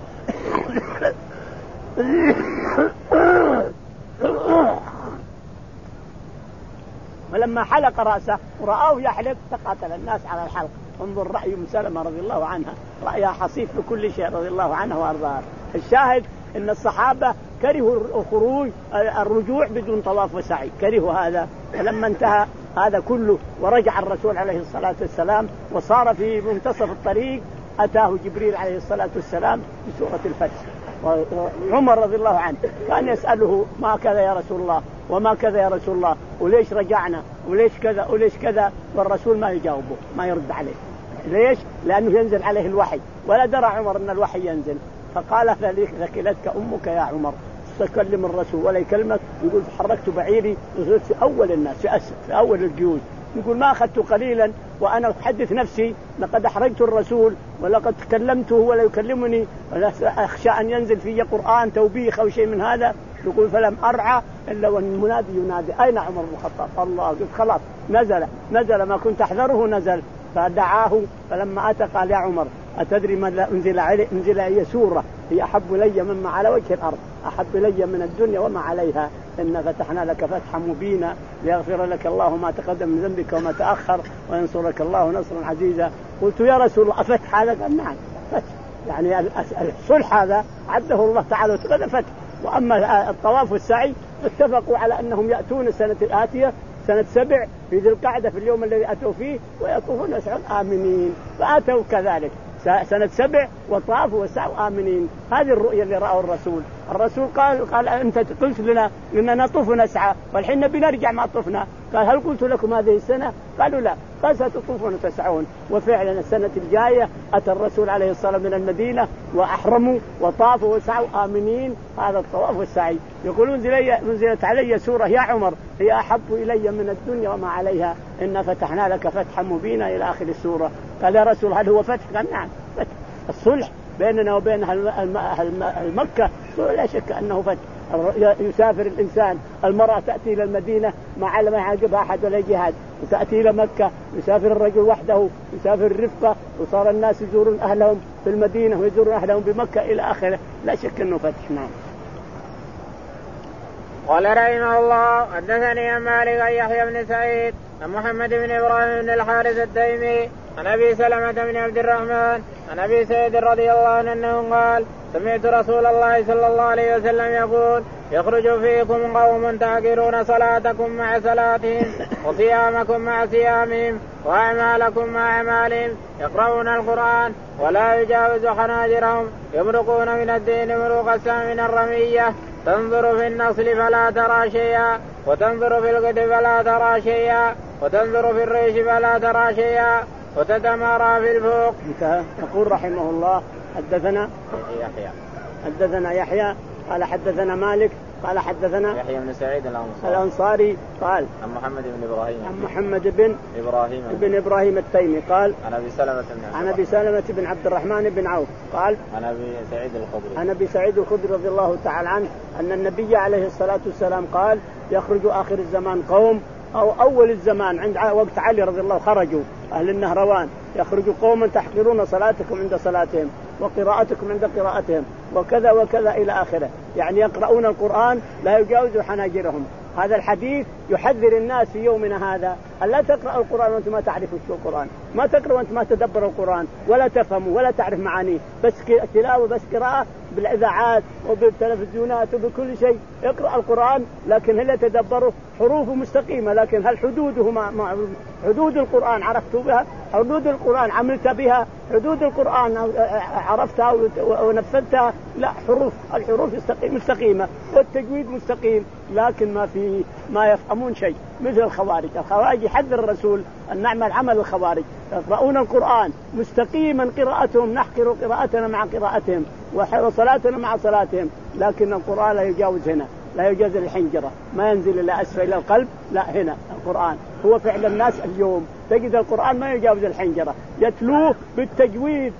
ولما حلق رأسه ورآه يحلق تقاتل الناس على الحلق. انظر رأي أم سلمة رضي الله عنها، رأيها حصيف بكل شيء رضي الله عنها وأرضاها. الشاهد إن الصحابة كرهوا الخروج الرجوع بدون طواف وسعي، كرهوا هذا. فلما انتهى هذا كله ورجع الرسول عليه الصلاة والسلام وصار في منتصف الطريق أتاه جبريل عليه الصلاة والسلام بسورة الفتح. وعمر رضي الله عنه كان يسأله ما كذا يا رسول الله وما كذا يا رسول الله وليش رجعنا وليش كذا وليش كذا، والرسول ما يجاوبه ما يرد عليه. ليش؟ لأنه ينزل عليه الوحي، ولا درى عمر أن الوحي ينزل. فقال ثكلتك أمك يا عمر، تكلم الرسول ولا يكلمك. يقول حركت بعيري وصرت في أول الناس في أسف في أول الجيوش. يقول ما أخذت قليلا وأنا أحدث نفسي لقد أحرجت الرسول ولقد كلمته ولا يكلمني، ولا أخشى أن ينزل في قرآن توبيخ أو شيء من هذا. يقول فلم أرعى إلا والمنادي ينادي أين عمر بن الخطاب؟ الله. قلت خلاص نزل نزل ما كنت أحذره نزل. فدعاه فلما أتى قال يا عمر أتدري ماذا أنزل علي؟ أنزل علي سورة هي أحب لي مما على وجه الأرض، أحب لي من الدنيا وما عليها، إن فتحنا لك فتحا مبينا ليغفر لك الله ما تقدم من ذنبك وما تأخر وينصرك الله نصرا عزيزا. قلت يا رسول الله أفتح هذا؟ قال نعم فتح، يعني الصلح هذا عده الله تعالى وتقدم فتح. وأما الطواف والسعي اتفقوا على أنهم يأتون السنة الآتية سنة سبع في ذي القعدة في اليوم الذي أتوا فيه ويطوفون يسعون آمنين، فأتوا كذلك سنة سبع وطافوا وسعوا آمنين. هذه الرؤية اللي رأوا الرسول. الرسول قال قال أنت قلت لنا إننا نطوف ونسعى والحين نبي نرجع ما طفنا. قال هل قلت لكم هذه السنة؟ قالوا لا. قال ستطوفون وتسعون. وفعلا السنة الجاية أتى الرسول عليه الصلاة والسلام من المدينة وأحرموا وطافوا وسعوا آمنين. هذا الطواف والسعي. يقولون نزلت علي سورة يا عمر هي أحب إلي من الدنيا وما عليها، إن فتحنا لك فتحا مبينا إلى آخر السورة. قال يا رسول هل هو فتح؟ قال نعم فتح. الصلح بيننا وبين المكة لا شك أنه فتح. يسافر الإنسان، المرأة تأتي إلى المدينة ما علم يعاقبها أحد ولا جهاد، وتأتي إلى مكة. يسافر الرجل وحده، يسافر الرفقة، وصار الناس يزورون أهلهم في المدينة ويزورون أهلهم بمكة إلى آخره. لا شك أنه فتح. نعم. قال رحمه الله حدثني عن مالك عن يحيى بن سعيد عن محمد بن إبراهيم بن الحارث التيمي عن أبي سلمة بن عبد الرحمن عن أبي سعيد رضي الله عنه أنه قال سمعت رسول الله صلى الله عليه وسلم يقول يخرج فيكم قوم تعقرون صلاتكم مع صلاتهم وصيامكم مع صيامهم وأعمالكم مع أعمالهم، يقرؤون القرآن ولا يجاوز حناجرهم، يمرقون من الدين مروق السهم من الرمية، تنظر في النصل فلا ترى شيئا وتنظر في القد فلا ترى شيئا وتنظر في الريش فلا ترى شيئا وتتمارى في الفوق. يقول رحمه الله حدثنا يحيى حدثنا يحيى قال حدثنا مالك قال حدثنا يحيى بن سعيد الأنصاري, الأنصاري قال عن محمد بن إبراهيم عن محمد بن إبراهيم بن إبراهيم التيمي قال عن أبي سلمة بن عن أبي سلمة بن عبد الرحمن بن عوف قال عن أبي سعيد الخدري عن أبي سعيد الخدري رضي الله تعالى عنه أن النبي عليه الصلاة والسلام قال يخرج آخر الزمان قوم أو أول الزمان عند وقت علي رضي الله خرجوا أهل النهروان، يخرج قوم تحقرون صلاتكم عند صلاتهم وقراءتكم عند قراءتهم وكذا وكذا إلى آخره، يعني يقرؤون القرآن لا يجاوز حناجرهم. هذا الحديث يحذر الناس في يومنا هذا ألا تقرأ القرآن وأنت ما تعرف شو القرآن، ما تقرأ وأنت ما تدبر القرآن ولا تفهم ولا تعرف معانيه، بس تلاوة بس قراءة بالإذاعات وبالتلفزيونات وبكل شيء. اقرأ القرآن لكن هل تدبره؟ حروفه مستقيمة لكن هل حدوده ما ما حدود القرآن عرفت بها؟ حدود القرآن عملت بها؟ حدود القرآن عرفتها ونفذتها؟ لا، حروف الحروف مستقيمة والتجويد مستقيم لكن ما في ما يفهمون شيء مثل الخوارج. الخوارج يحذر الرسول أن نعمل عمل الخوارج، يقرؤون القرآن مستقيما قراءتهم نحقر قراءتنا مع قراءتهم وصلاتنا مع صلاتهم، لكن القرآن لا يجاوز هنا، لا يجاوز الحنجرة، ما ينزل إلى أسفل إلى القلب، لا هنا القرآن هو فعل الناس اليوم تجد القرآن ما يجاوز الحنجرة، يتلوه بالتجويد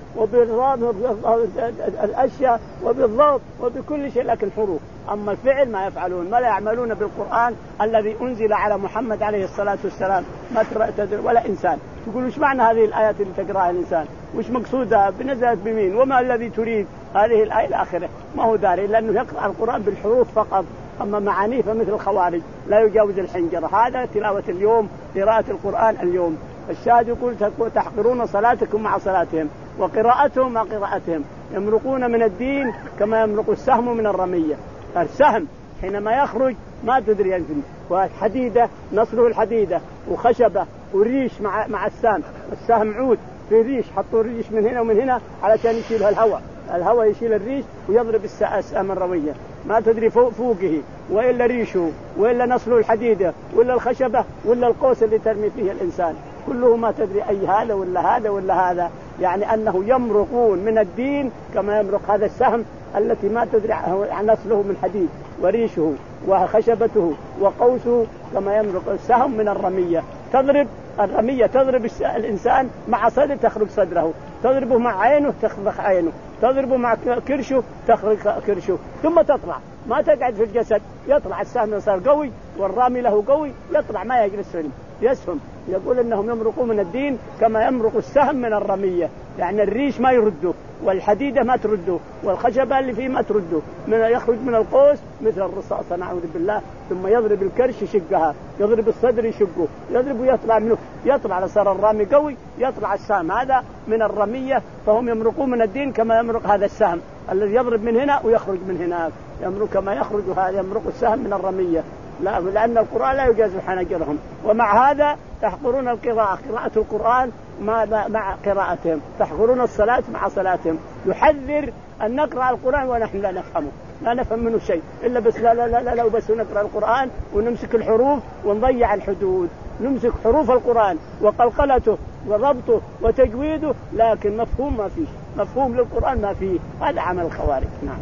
وبالأشياء وبالضبط وبكل شيء لكن حروف. أما الفعل ما يفعلون، ما لا يعملون بالقرآن الذي أنزل على محمد عليه الصلاة والسلام ما تدري ولا إنسان. تقول وش معنى هذه الآيات اللي تقرأها الإنسان؟ وش مقصودها؟ بنزلت بمين؟ وما الذي تريد هذه الآية الآخرة؟ ما هو داري لأنه يقرأ القرآن بالحروف فقط، أما معانيه فمثل الخوارج لا يجاوز الحنجرة. هذا تلاوة اليوم، قراءة القرآن اليوم. الشاهد يقول تحقرون صلاتكم مع صلاتهم وقراءتهم مع قراءتهم، يمرقون من الدين كما يمرق السهم من الرمية. السهم حينما يخرج ما تدري ينزل، والحديدة نصره الحديدة وخشبة وريش مع مع السهم. السهم عود في ريش، حطوا الريش من هنا ومن هنا علشان يشيلها الهواء، الهواء يشيل الريش ويضرب السهم الروية، ما تدري فوق فوقه وإلا ريشه وإلا نصله الحديدة ولا الخشبة ولا القوس اللي ترمي فيه الإنسان، كله ما تدري أي هذا ولا هذا ولا هذا، يعني أنه يمرقون من الدين كما يمرق هذا السهم التي ما تدري نصله من حديد وريشه وخشبته وقوسه كما يمرق السهم من الرمية. تضرب الرمية تضرب الإنسان مع صدر تخرج صدره، تضربه مع عينه تخرج عينه، تضربه مع كرشه تخرج كرشه، ثم تطلع ما تقعد في الجسد، يطلع السهم صار قوي والرامي له قوي يطلع ما يجلس فيهم يسهم. يقول انهم يمرقون من الدين كما يمرق السهم من الرمية، يعني الريش ما يرده والحديدة ما ترده والخشبة اللي فيه ما ترده، من يخرج من القوس مثل الرصاصة نعوذ بالله، ثم يضرب الكرش يشقها، يضرب الصدر يشقه، يضرب ويطلع منه، يطلع صار الرامي قوي يطلع السهم هذا من الرمية. فهم يمرقون من الدين كما يمرق هذا السهم الذي يضرب من هنا ويخرج من هناك، يمرق كما يخرج هذا يمرق السهم من الرمية، لا لأن القرآن لا يجاز حنجرهم. ومع هذا تحقرون القراءة، قراءة القرآن مع قراءتهم، تحقرون الصلاة مع صلاتهم. يحذر أن نقرأ القرآن ونحن لا نفهمه، لا نفهم منه شيء إلا بس لا لا لا لا بس نقرأ القرآن ونمسك الحروف ونضيع الحدود، نمسك حروف القرآن وقلقلته وربطه وتجويده، لكن مفهوم ما فيه، مفهوم للقرآن ما فيه، هذا عمل الخوارج. نعم.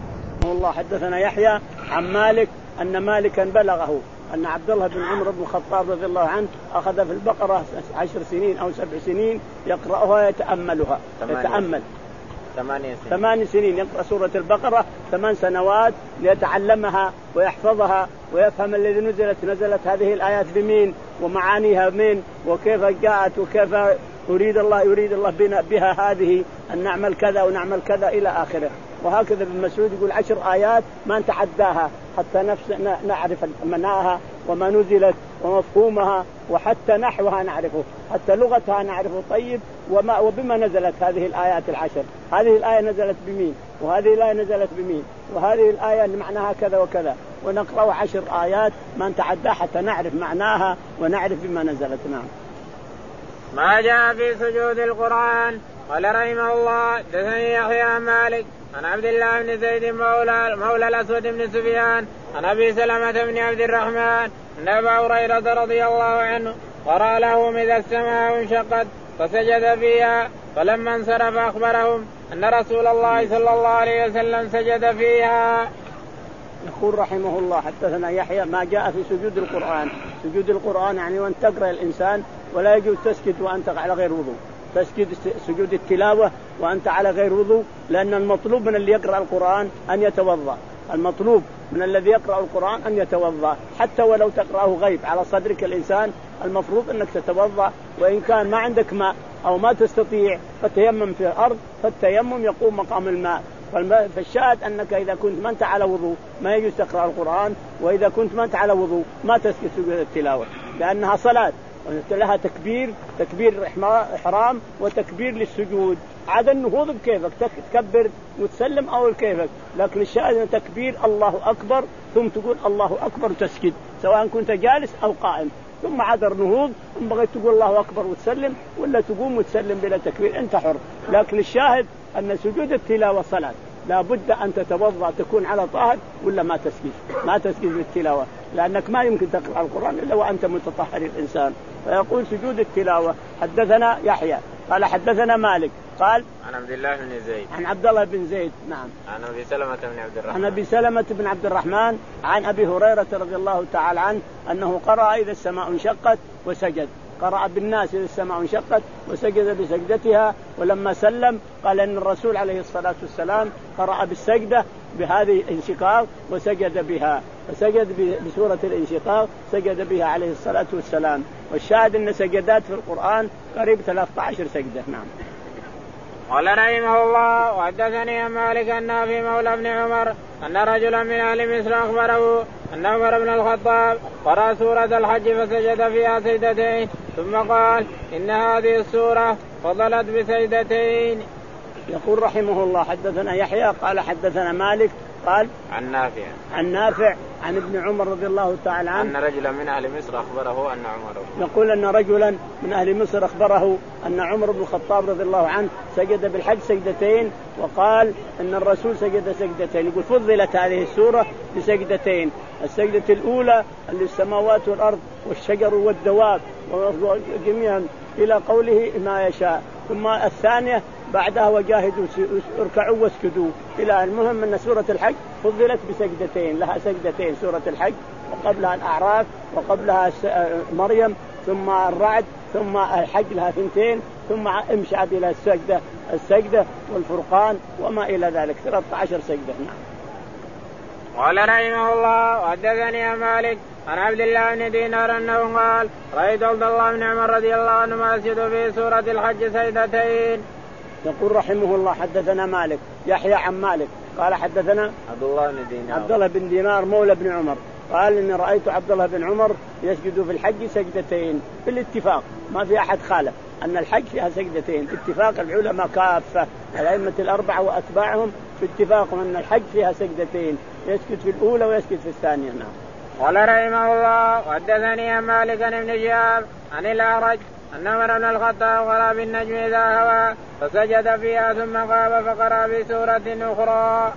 والله حدثنا يحيى عن مالك أن مالكا بلغه أن عبد الله بن عمر بن الخطاب رضي الله عنه أخذ في البقرة عشر سنين أو سبع سنين يقرأها يتأملها، يتأمل ثمان سنين. ثمان سنين يقرأ سورة البقرة ثمان سنوات ليتعلمها ويحفظها ويفهم الذي نزلت نزلت هذه الآيات بمين ومعانيها بمين وكيف جاءت وكيف يريد الله يريد الله بنا بها هذه أن نعمل كذا ونعمل كذا إلى آخره. وهكذا ابن مسعود يقول عشر آيات ما نتعداها حتى نفس نعرف مناها وما نزلت ومفهومها وحتى نحوها نعرفه، حتى لغتها نعرفه طيب وما وبما نزلت هذه الآيات العشر، هذه الآية نزلت بمين وهذه الآية نزلت بمين وهذه الآية معناها كذا وكذا، ونقرأ عشر آيات ما نتعدى حتى نعرف معناها ونعرف بما نزلت. نعم. ما جاء في سجود القرآن. قال رحمه الله حدثني يحيى عن مالك عن عبد الله بن زيد مولى مولى الأسود بن سفيان عن أبي سلمة بن عبد الرحمن أن أبا هريرة رضي الله عنه قرأ لهم إذا السماء انشقت فسجد فيها، فلما انصرف أخبرهم أن رسول الله صلى الله عليه وسلم سجد فيها. يقول رحمه الله حدثنا يحيى ما جاء في سجود القرآن. سجود القرآن يعني وأن تقرأ الإنسان ولا يجوز تسجد وأنت على غير وضوء، تسجد سجود التلاوة وأنت على غير وضوء، لأن المطلوب من اللي يقرأ القرآن أن يتوضأ، المطلوب من الذي يقرأ القرآن أن يتوضأ، حتى ولو تقرأه غيب على صدرك الإنسان المفروض أنك تتوضأ، وإن كان ما عندك ماء أو ما تستطيع فتيمم في الأرض، فالتيمم يقوم مقام الماء. فالشاهد أنك إذا كنت ما أنت على وضوء ما يجوز تقرأ القرآن، وإذا كنت ما أنت على وضوء ما تسجد سجود التلاوة، لأنها صلاة لها تكبير تكبير إحرام وتكبير للسجود، عاد النهوض بكيفك تكبر وتسلم أو كيفك، لكن الشاهد أن تكبير الله أكبر ثم تقول الله أكبر وتسجد سواء كنت جالس أو قائم، ثم عاد النهوض ثم بغيت تقول الله أكبر وتسلم ولا تقوم وتسلم بلا تكبير أنت حر. لكن الشاهد أن سجود التلاوة صلاة، لا بد أن تتوضأ تكون على طاهر ولا ما تسجد ما تسجد بالتلاوة، لأنك ما يمكن تقرأ القرآن إلا وأنت متطهر الإنسان. فيقول سجود التلاوة. حدثنا يحيى قال حدثنا مالك قال عن عبد الله بن زيد عن عبد الله بن زيد نعم عن أبي سلمة بن عبد الرحمن عن أبي سلمة بن عبد الرحمن عن أبي هريرة رضي الله تعالى عنه أنه قرأ إذا السماء انشقت وسجد، قرأ بالناس إذا السماء انشقت وسجد بسجدتها، ولما سلم قال أن الرسول عليه الصلاة والسلام قرأ بالسجدة بهذه الانشقاق وسجد بها، فسجد بسورة الانشقاق سجد بها عليه الصلاة والسلام. والشاهد أن سجدات في القرآن قريب ثلاثة عشر سجدة. نعم. قال رحمه الله وحدثني عن مالك النافع مولى ابن عمر أن رجلا من أهل مصر أخبره أن عمر بن الخطاب قرأ سورة الحج فسجد فيها سجدتين ثم قال إن هذه السورة فضلت بسجدتين. يقول رحمه الله حدثنا يحيى قال حدثنا مالك قال عن نافع عن نافع عن ابن عمر رضي الله تعالى عنه أن رجلا من أهل مصر أخبره أن عمر يقول أن رجلا من أهل مصر أخبره أن عمر بن الخطاب رضي الله عنه سجد بالحج سجدتين، وقال أن الرسول سجد سجدتين. يقول فضلت هذه السورة بسجدتين، السجدة الأولى اللي السماوات والأرض والشجر والدواب جميعا إلى قوله ما يشاء، ثم الثانية بعدها وجاهدوا اركعوا واسجدوا إلى. المهم أن سورة الحج فضلت بسجدتين، لها سجدتين سورة الحج، وقبلها الأعراف وقبلها مريم ثم الرعد ثم الحج لها ثنتين، ثم امشى إلى السجدة السجدة والفرقان وما إلى ذلك ثلاثة عشر سجدة. نعم. قال رحمه الله وحدثني مالك عن عبد الله بن دينار أنه قال رأيت عبد الله بن عمر رضي الله عنه يسجد في سورة الحج سجدتين. يقول رحمه الله حدثنا مالك يحيى عن مالك قال حدثنا عبد الله بن دينار عبد الله بن دينار مولى بن عمر قال إني رأيت عبد الله بن عمر يسجد في الحج سجدتين بالاتفاق، ما في أحد خالف أن الحج فيها سجدتين، اتفاق العلماء كافة الأئمة الأربعة وأتباعهم باتفاق أن الحج فيها سجدتين، يسجد في الأولى ويسجد في الثانية. نعم. قال رحمه الله وحدثني مالك بن شهاب عن الأعرج أن عمر بن الخطاب قرأ بالنجم إذا هوى فسجد فيها ثم قام فقرأ بسورة أخرى.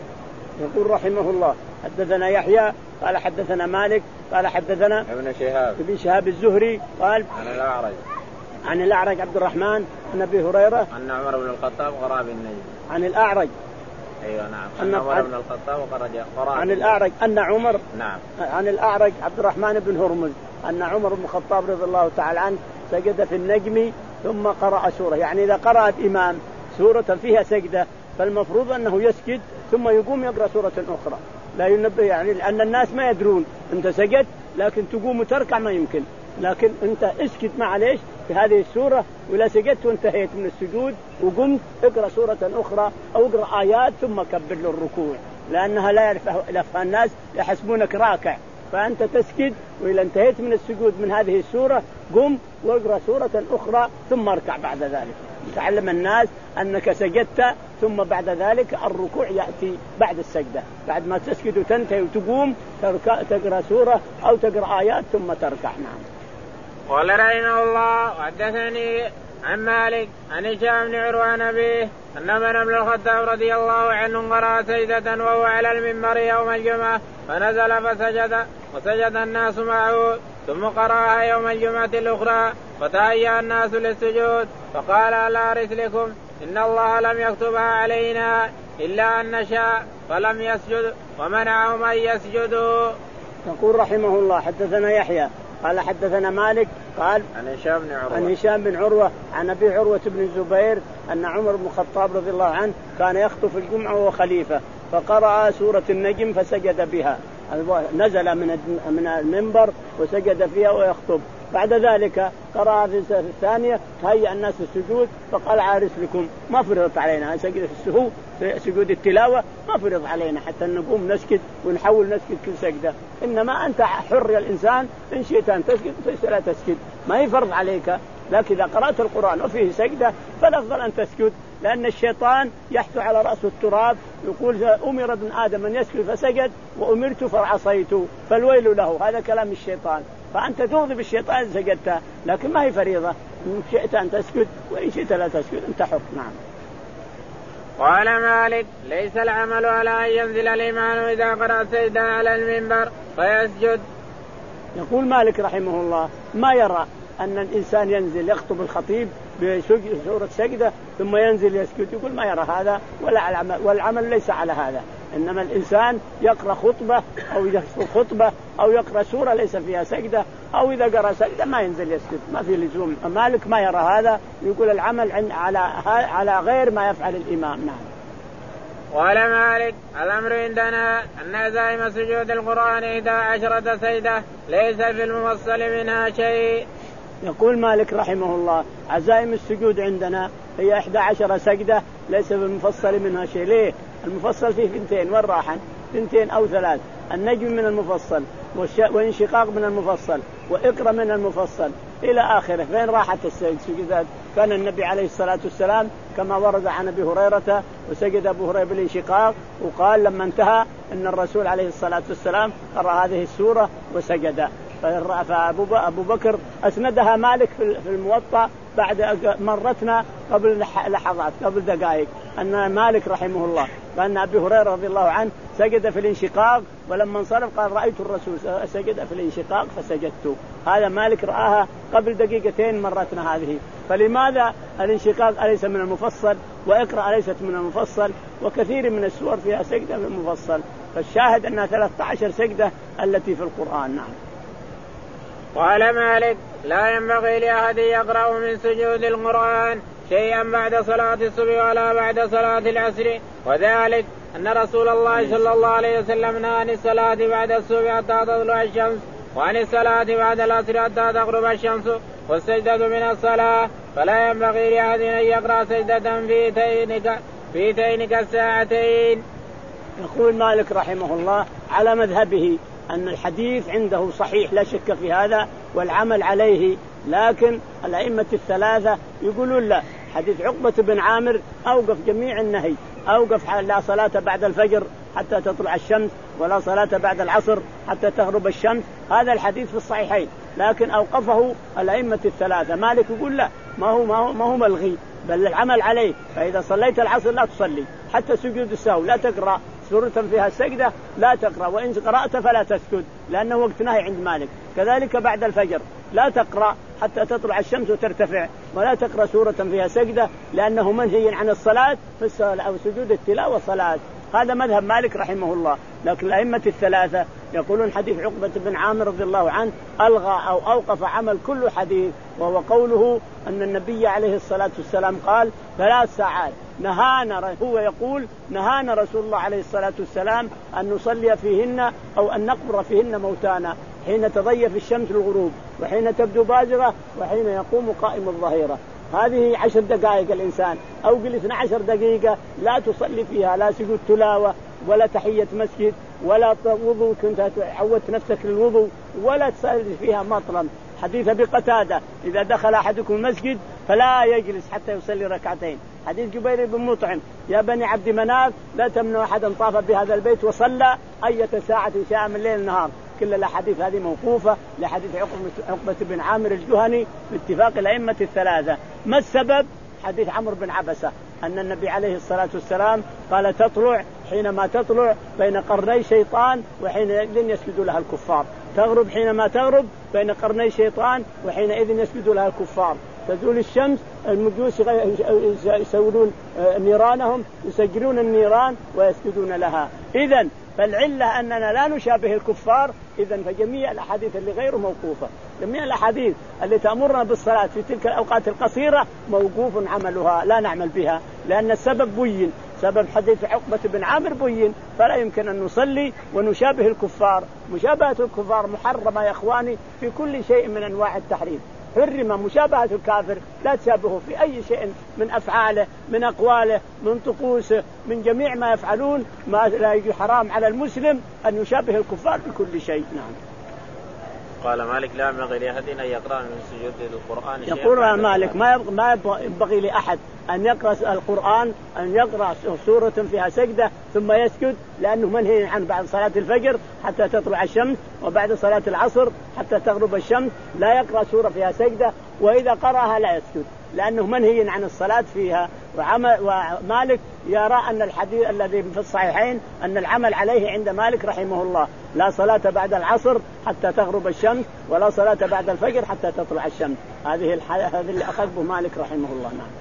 يقول رحمه الله حدثنا يحيى قال حدثنا مالك قال حدثنا ابن شهاب ابن شهاب الزهري قال عن الأعرج عن الأعرج عبد الرحمن عن أبي هريرة أن عمر بن الخطاب قرأ بالنجم. عن الأعرج أيوة نعم أن عمر بن الخطاب قرأ عن الأعرج أن عمر نعم عن الأعرج عبد الرحمن بن هرمز أن عمر بن الخطاب رضي الله تعالى عنه سجد في النجم ثم قرأ سورة، يعني إذا قرأ الإمام سورة فيها سجدة فالمفروض أنه يسجد ثم يقوم يقرأ سورة أخرى، لا ينبه يعني لأن الناس ما يدرون أنت سجد لكن تقوم وتركع ما يمكن، لكن أنت اسكت معليش في هذه السورة، ولا سجدت وانتهيت من السجود وقمت اقرأ سورة أخرى أو اقرأ آيات ثم كبر للركوع، لأنها لا يعرفها الناس يحسبونك راكع، فأنت تسجد وإذا انتهيت من السجود من هذه السورة قم واقرأ سورة أخرى ثم اركع بعد ذلك، تعلم الناس أنك سجدت ثم بعد ذلك الركوع يأتي بعد السجدة، بعد ما تسجد وتنتهي وتقوم تقرأ سورة أو تقرأ آيات ثم تركع. نعم. قال رحمه الله وحدثني عن مالك عن هشام بن عروة عن أبيه أن عمر بن الخطاب رضي الله عنه قرأ سجدة وهو على المنبر يوم الجمعة فنزل فسجد وسجد الناس معه ثم قرأها يوم الجمعة الأخرى فتهيأ الناس للسجود فقال على رسلكم إن الله لم يكتبها علينا إلا أن نشاء فلم يسجد ومنعهم أن يسجدوا. يقول رحمه الله حدثنا يحيى قال حدثنا مالك قال عن هشام بن عروة عن هشام بن عروة عن أبي عروة بن الزبير أن عمر بن الخطاب رضي الله عنه كان يخطب الجمعة وهو خليفة فقرأ سورة النجم فسجد بها، نزل من من المنبر وسجد فيها ويخطب، بعد ذلك قرأ في الثانية تهيأ الناس السجود فقال على رسلكم، ما فرضت علينا سجد في السهو في سجود التلاوة ما فرض علينا حتى نقوم نسجد ونحاول نسجد كل سجدة، إنما أنت حر يا الإنسان إن شئت أن تسجد فلا تسجد ما يفرض عليك، لكن إذا قرأت القرآن وفيه سجدة فالأفضل أن تسجد، لأن الشيطان يحث على رأسه التراب يقول أمر ابن آدم أن يسجد فسجد وأمرت فعصيت فالويل له، هذا كلام الشيطان، فأنت تغضب الشيطان إذا سجدت، لكن ما هي فريضة، إن شئت أن تسجد وإن شئت لا تسجد أنت حر. نعم. قال مالك ليس العمل على أن ينزل الإمام إذا قرأ سجدة على المنبر فيسجد. يقول مالك رحمه الله ما يرى أن الإنسان ينزل يخطب الخطيب بسورة سجدة ثم ينزل يسجد، يقول ما يرى هذا ولا العمل، والعمل ليس على هذا، إنما الإنسان يقرأ خطبة أو يخطب خطبة أو يقرأ سورة ليس فيها سجدة أو إذا قرأ سجدة ما ينزل يسجد، ما في لزوم. مالك ما يرى هذا، يقول العمل على على غير ما يفعل الإمام. نعم. قال مالك الأمر عندنا أن دائما سجود القرآن إحدى عشرة سجدة ليس في المفصل منها شيء. يقول مالك رحمه الله عزائم السجود عندنا هي إحدى عشرة سجدة ليس في المفصل منها شيء. ليه؟ المفصل فيه ثنتين والراحة ثنتين أو ثلاث، النجم من المفصل وانشقاق من المفصل وإقرأ من المفصل إلى آخره، فين راحة السجدات؟ كان النبي عليه الصلاة والسلام كما ورد عن أبي هريرة وسجد أبو هريرة بالانشقاق، وقال لما انتهى أن الرسول عليه الصلاة والسلام قرأ هذه السورة وسجد. فأبو بكر أسندها مالك في الموطأ بعد مرتنا قبل لحظات قبل دقائق أن مالك رحمه الله قال أبي هريرة رضي الله عنه سجد في الانشقاق، ولما انصرف قال رأيت الرسول سجد في الانشقاق فسجدت. هذا مالك رآها قبل دقيقتين مرتنا هذه. فلماذا الانشقاق أليس من المفصل وإقرأ أليست من المفصل؟ وكثير من السور فيها سجدة في المفصل، فالشاهد أنها ثلاثة عشر سجدة التي في القرآن. نعم. قال مالك لا ينبغي لأحد يقرأ من سجود القرآن شيئا بعد صلاة الصبح ولا بعد صلاة العصر، وذلك أن رسول الله صلى الله عليه وسلم نهى عن الصلاة بعد الصبح حتى تطلع الشمس، وعن الصلاة بعد العصر حتى تغرب الشمس، والسجدة من الصلاة، فلا ينبغي لأحد أن يقرأ سجدة في تينك في تينك الساعتين. يقول مالك رحمه الله على مذهبه أن الحديث عنده صحيح لا شك في هذا والعمل عليه، لكن الأئمة الثلاثة يقولون لا، حديث عقبة بن عامر أوقف جميع النهي، أوقف لا صلاة بعد الفجر حتى تطلع الشمس ولا صلاة بعد العصر حتى تغرب الشمس، هذا الحديث في الصحيحين، لكن أوقفه الأئمة الثلاثة. مالك يقول لا، ما هو ما هو, ما هو ملغي بل العمل عليه، فإذا صليت العصر لا تصلي، حتى سجود السهو لا تقرأ سورة فيها سجدة لا تقرأ، وإن قرأت فلا تسجد لأنه وقت نهي عند مالك. كذلك بعد الفجر لا تقرأ حتى تطلع الشمس وترتفع، ولا تقرأ سورة فيها سجدة لأنه منهي عن الصلاة في الصلاة أو سجود التلاوة صلاة. هذا مذهب مالك رحمه الله. لكن الأئمة الثلاثة يقولون حديث عقبة بن عامر رضي الله عنه ألغى أو أوقف عمل كل حديث، وهو قوله أن النبي عليه الصلاة والسلام قال ثلاث ساعات نهانا، هو يقول نهانا رسول الله عليه الصلاة والسلام أن نصلي فيهن أو أن نقبر فيهن موتانا حين تضيف الشمس الغروب، وحين تبدو بازغة، وحين يقوم قائم الظهيرة. هذه عشر دقائق الإنسان أو قل اثنى عشر دقيقة لا تصلي فيها لا سجود تلاوة ولا تحية مسجد ولا وضوء كنت عودت نفسك للوضوء ولا تصلي فيها مطلم. حديث أبي قتادة إذا دخل أحدكم المسجد فلا يجلس حتى يصلي ركعتين. حديث جبير بن مطعم يا بني عبد مناف لا تمنعوا أحدا طاف بهذا البيت وصلى أية ساعة شاء من الليل النهار. كل الأحاديث هذه موقوفة لحديث عقبة بن عامر الجهني باتفاق الأئمة الثلاثة. ما السبب؟ حديث عمرو بن عبسة أن النبي عليه الصلاة والسلام قال تطلع حينما تطلع بين قرني شيطان وحينئذ يسجد لها الكفار، تغرب حينما تغرب بين قرني شيطان وحينئذ يسجد لها الكفار، تزول الشمس المجوس يسولون نيرانهم يسجلون النيران ويسجدون لها. إذن فالعلة أننا لا نشابه الكفار. إذن فجميع الأحاديث اللي غير موقوفة، جميع الأحاديث اللي تأمرنا بالصلاة في تلك الأوقات القصيرة موقوف عملها لا نعمل بها، لأن السبب بين، سبب حديث عقبة بن عامر بين، فلا يمكن أن نصلي ونشابه الكفار. مشابهة الكفار محرمة يا إخواني في كل شيء من أنواع التحريم، حرم مشابهة الكافر، لا تشابهه في أي شيء من أفعاله من أقواله من طقوسه من جميع ما يفعلون، ما لا يجي حرام على المسلم أن يشابه الكفار بكل شيء. نعم. قال مالك لا ينبغي لأحد أن يقرأ من سجود القرآن. يقول مالك ما ما ينبغي لأحد أن يقرأ القرآن أن يقرأ سورة فيها سجدة ثم يسجد، لأنه منهي عن بعد صلاة الفجر حتى تطلع الشمس وبعد صلاة العصر حتى تغرب الشمس لا يقرأ سورة فيها سجدة، وإذا قرأها لا يسجد لأنه منهي عن الصلاة فيها. ومالك يرى أن الحديث الذي في الصحيحين أن العمل عليه عند مالك رحمه الله لا صلاة بعد العصر حتى تغرب الشمس ولا صلاة بعد الفجر حتى تطلع الشمس. هذه هذه اللي أخذ به مالك رحمه الله. نعم.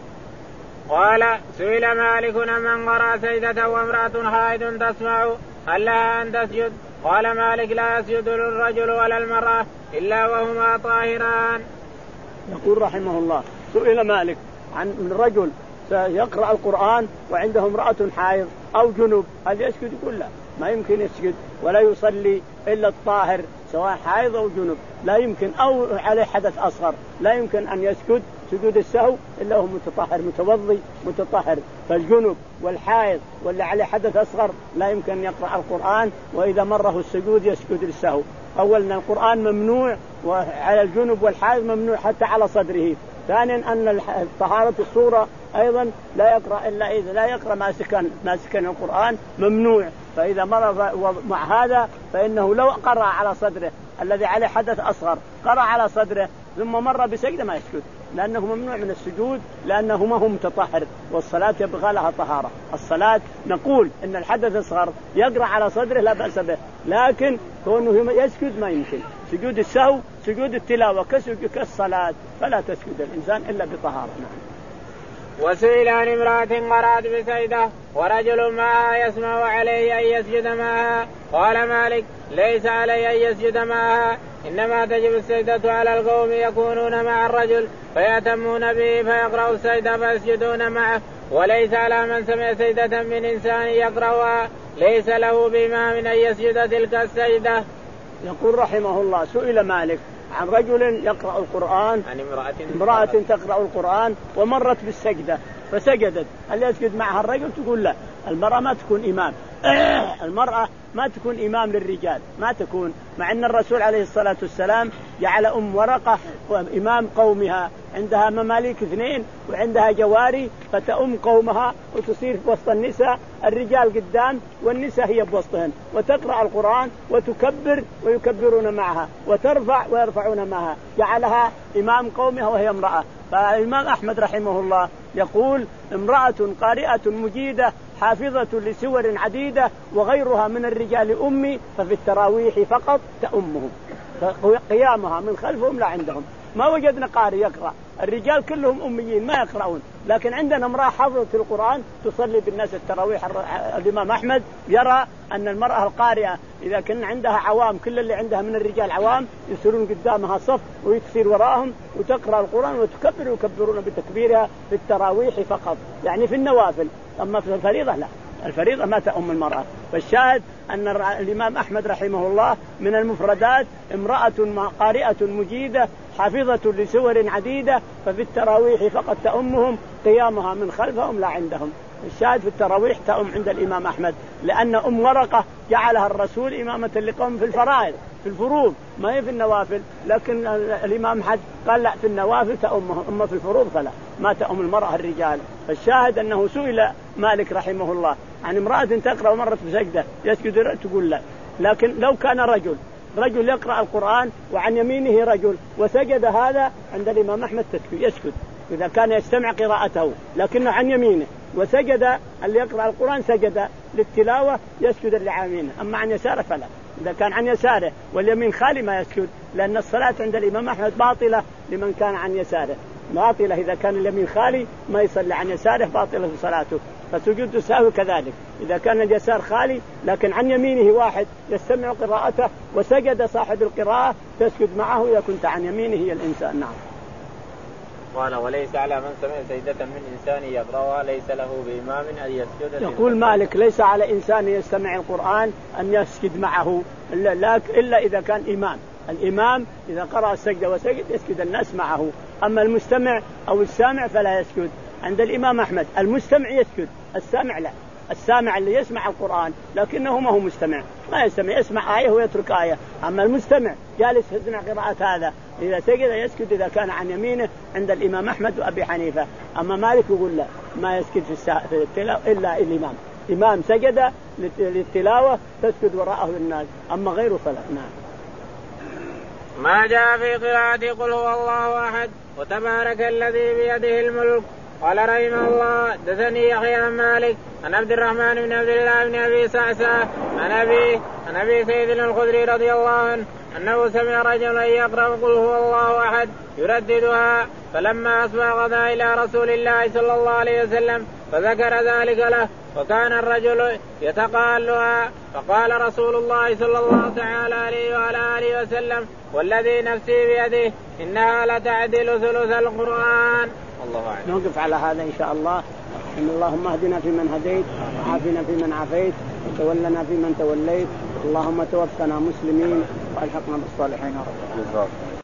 قال سئل مالك من قرأ سجدة وامرأة حائض تسمع هل لها أن تسجد؟ قال مالك لا يسجد للرجل ولا المرأة إلا وهما طاهران. يقول رحمه الله سئل مالك عن رجل يقرأ القرآن وعنده امرأة حائض أو جنوب هل يسجد؟ يقول لا، ما يمكن يسجد ولا يصلي إلا الطاهر سواء حائض أو جنوب، لا يمكن، أو عليه حدث أصغر لا يمكن أن يسجد سجود السهو إلا هو متطهر متوضي متطهر. فالجنوب والحائض واللي عليه حدث أصغر لا يمكن أن يقرأ القرآن، وإذا مره السجود يسجد للسهو. أولا القرآن ممنوع وعلى الجنوب والحائض ممنوع حتى على صدره، ثانيا أن طهارة الصورة أيضا لا يقرأ إلا إذا لا يقرأ ماسكا ماسكا القرآن ممنوع. فإذا مر مع هذا فإنه لو قرأ على صدره الذي عليه حدث أصغر قرأ على صدره ثم مر بسجدة ما يسجد، لأنه ممنوع من السجود لأنه ما هو متطهر، والصلاة يبغى لها طهارة. الصلاة نقول إن الحدث الأصغر يقرأ على صدره لا بأس به، لكن كونه يسجد ما يمكن. سجود السهو سجود التلاوة كسجود كالصلاة، فلا تسجد الإنسان إلا بطهارة. وسئل عن امرأة قرأت بسجدة ورجل معها يسمع عليه أن يسجد معها، قال مالك ليس عليه أن يسجد معها، إنما تجب السجدة على القوم يكونون مع الرجل فيأتمون به فيقرأ السجدة فيسجدون معه، وليس على من سمع سجدة من إنسان يقرأها ليس له بإمام أن يسجد تلك السجدة. يقول رحمه الله سئل مالك عن رجل يقرأ القرآن عن امرأة, امرأة تقرأ القرآن ومرت بالسجدة فسجدت، هل يسجد معها الرجل؟ تقول لا، المرأة ما تكون إمام المرأة ما تكون إمام للرجال، ما تكون، مع أن الرسول عليه الصلاة والسلام جعل أم ورقة إمام قومها، عندها مماليك اثنين وعندها جواري فتأم قومها وتصير في وسط النساء، الرجال قدام والنساء هي بوسطهن، وتقرأ القرآن وتكبر ويكبرون معها وترفع ويرفعون معها، جعلها إمام قومها وهي امرأة. فالإمام أحمد رحمه الله يقول امرأة قارئة مجيدة حافظة لسور عديدة وغيرها من الرجال أمي، ففي التراويح فقط تأمهم، قيامها من خلفهم لا عندهم. ما وجدنا قارئ يقرأ، الرجال كلهم أميين ما يقرؤون، لكن عندنا امرأة حافظة القرآن تصلي بالناس التراويح. الإمام أحمد يرى أن المرأة القارئة إذا كان عندها عوام، كل اللي عندها من الرجال عوام، يسيرون قدامها صف ويكسر وراءهم وتقرأ القرآن وتكبر ويكبرون بتكبيرها في التراويح فقط، يعني في النوافل، أما في الفريضة لا، الفريضة ما تأم المرأة. فالشاهد أن الإمام أحمد رحمه الله من المفردات امرأة قارئة مجيدة حافظة لسور عديدة، ففي التراويح فقط تأمهم، قيامها من خلفهم لا عندهم. الشاهد في التراويح تأم عند الإمام أحمد، لأن أم ورقة جعلها الرسول إمامة لقوم في الفرائض في الفروض، ما هي في النوافل، لكن الإمام أحمد قال لا في النوافل تأمهم، أما في الفروض فلا، ما تأم المرأة الرجال. فالشاهد أنه سئل مالك رحمه الله عن امرأة تقرأ ومرت بسجدة يسجد، تقول لا، لكن لو كان رجل رجل يقرأ القرآن وعن يمينه رجل وسجد، هذا عند الإمام أحمد يسجد إذا كان يستمع قراءته، لكنه عن يمينه وسجد اللي يقرأ القرآن سجد للتلاوة يسجد اللي عن يمينه، أما عن يساره فلا. إذا كان عن يساره واليمين خالي ما يسجد، لأن الصلاة عند الإمام أحمد باطلة لمن كان عن يساره، باطلة إذا كان اليمين خالي ما يصلي عن يساره باطلة في صلاته. فسجود السهو كذلك، إذا كان اليسار خالي لكن عن يمينه واحد يستمع قراءته وسجد صاحب القراءة تسجد معه إذا كنت عن يمينه هي الإنسان. نعم. قال وليس على من سمع سجدة من إنسان يقرأها ليس له بإمام أن يسجد. يقول مالك ليس على إنسان يستمع القرآن أن يسجد معه إلا, إلا إذا كان إمام. الإمام إذا قرأ السجدة وسجد يسجد الناس معه، أما المستمع أو السامع فلا يسجد. عند الإمام أحمد المستمع يسجد، السامع لا. السامع اللي يسمع القرآن لكنه ما هو مستمع، ما يسمع، يسمع آية ويترك آية، أما المستمع جالس يسمع قراءة هذا إذا سجد يسجد إذا كان عن يمينه عند الإمام أحمد وأبي حنيفة. أما مالك يقول لا، ما يسجد في التلاوة إلا الإمام، إمام سجد للتلاوة تسجد وراءه الناس، أما غيره فلا. نعم. ما جاء في قراءة قل هو الله أحد وتبارك الذي بيده الملك. قال رحمه الله حدثني يحيى عن مالك عن عبد الرحمن بن عبد الله بن أبي سعسع عن أبي عن أبي سعيد الخدري رضي الله عنه أنه سمع رجلا يقرأ قل هو الله أحد يرددها، فلما أصبح غدا إلى رسول الله صلى الله عليه وسلم فذكر ذلك له، وكان الرجل يتقالها، فقال رسول الله صلى الله تعالى عليه وعلى آله وسلم والذي نفسي بيده إنها لتعدل ثلث القرآن. الله أعلم. نوقف على هذا إن شاء الله. إن اللهم اهدنا فيمن هديت وعافنا فيمن عافيت وتولنا فيمن توليت، اللهم توفنا مسلمين والحقنا بالصالحين.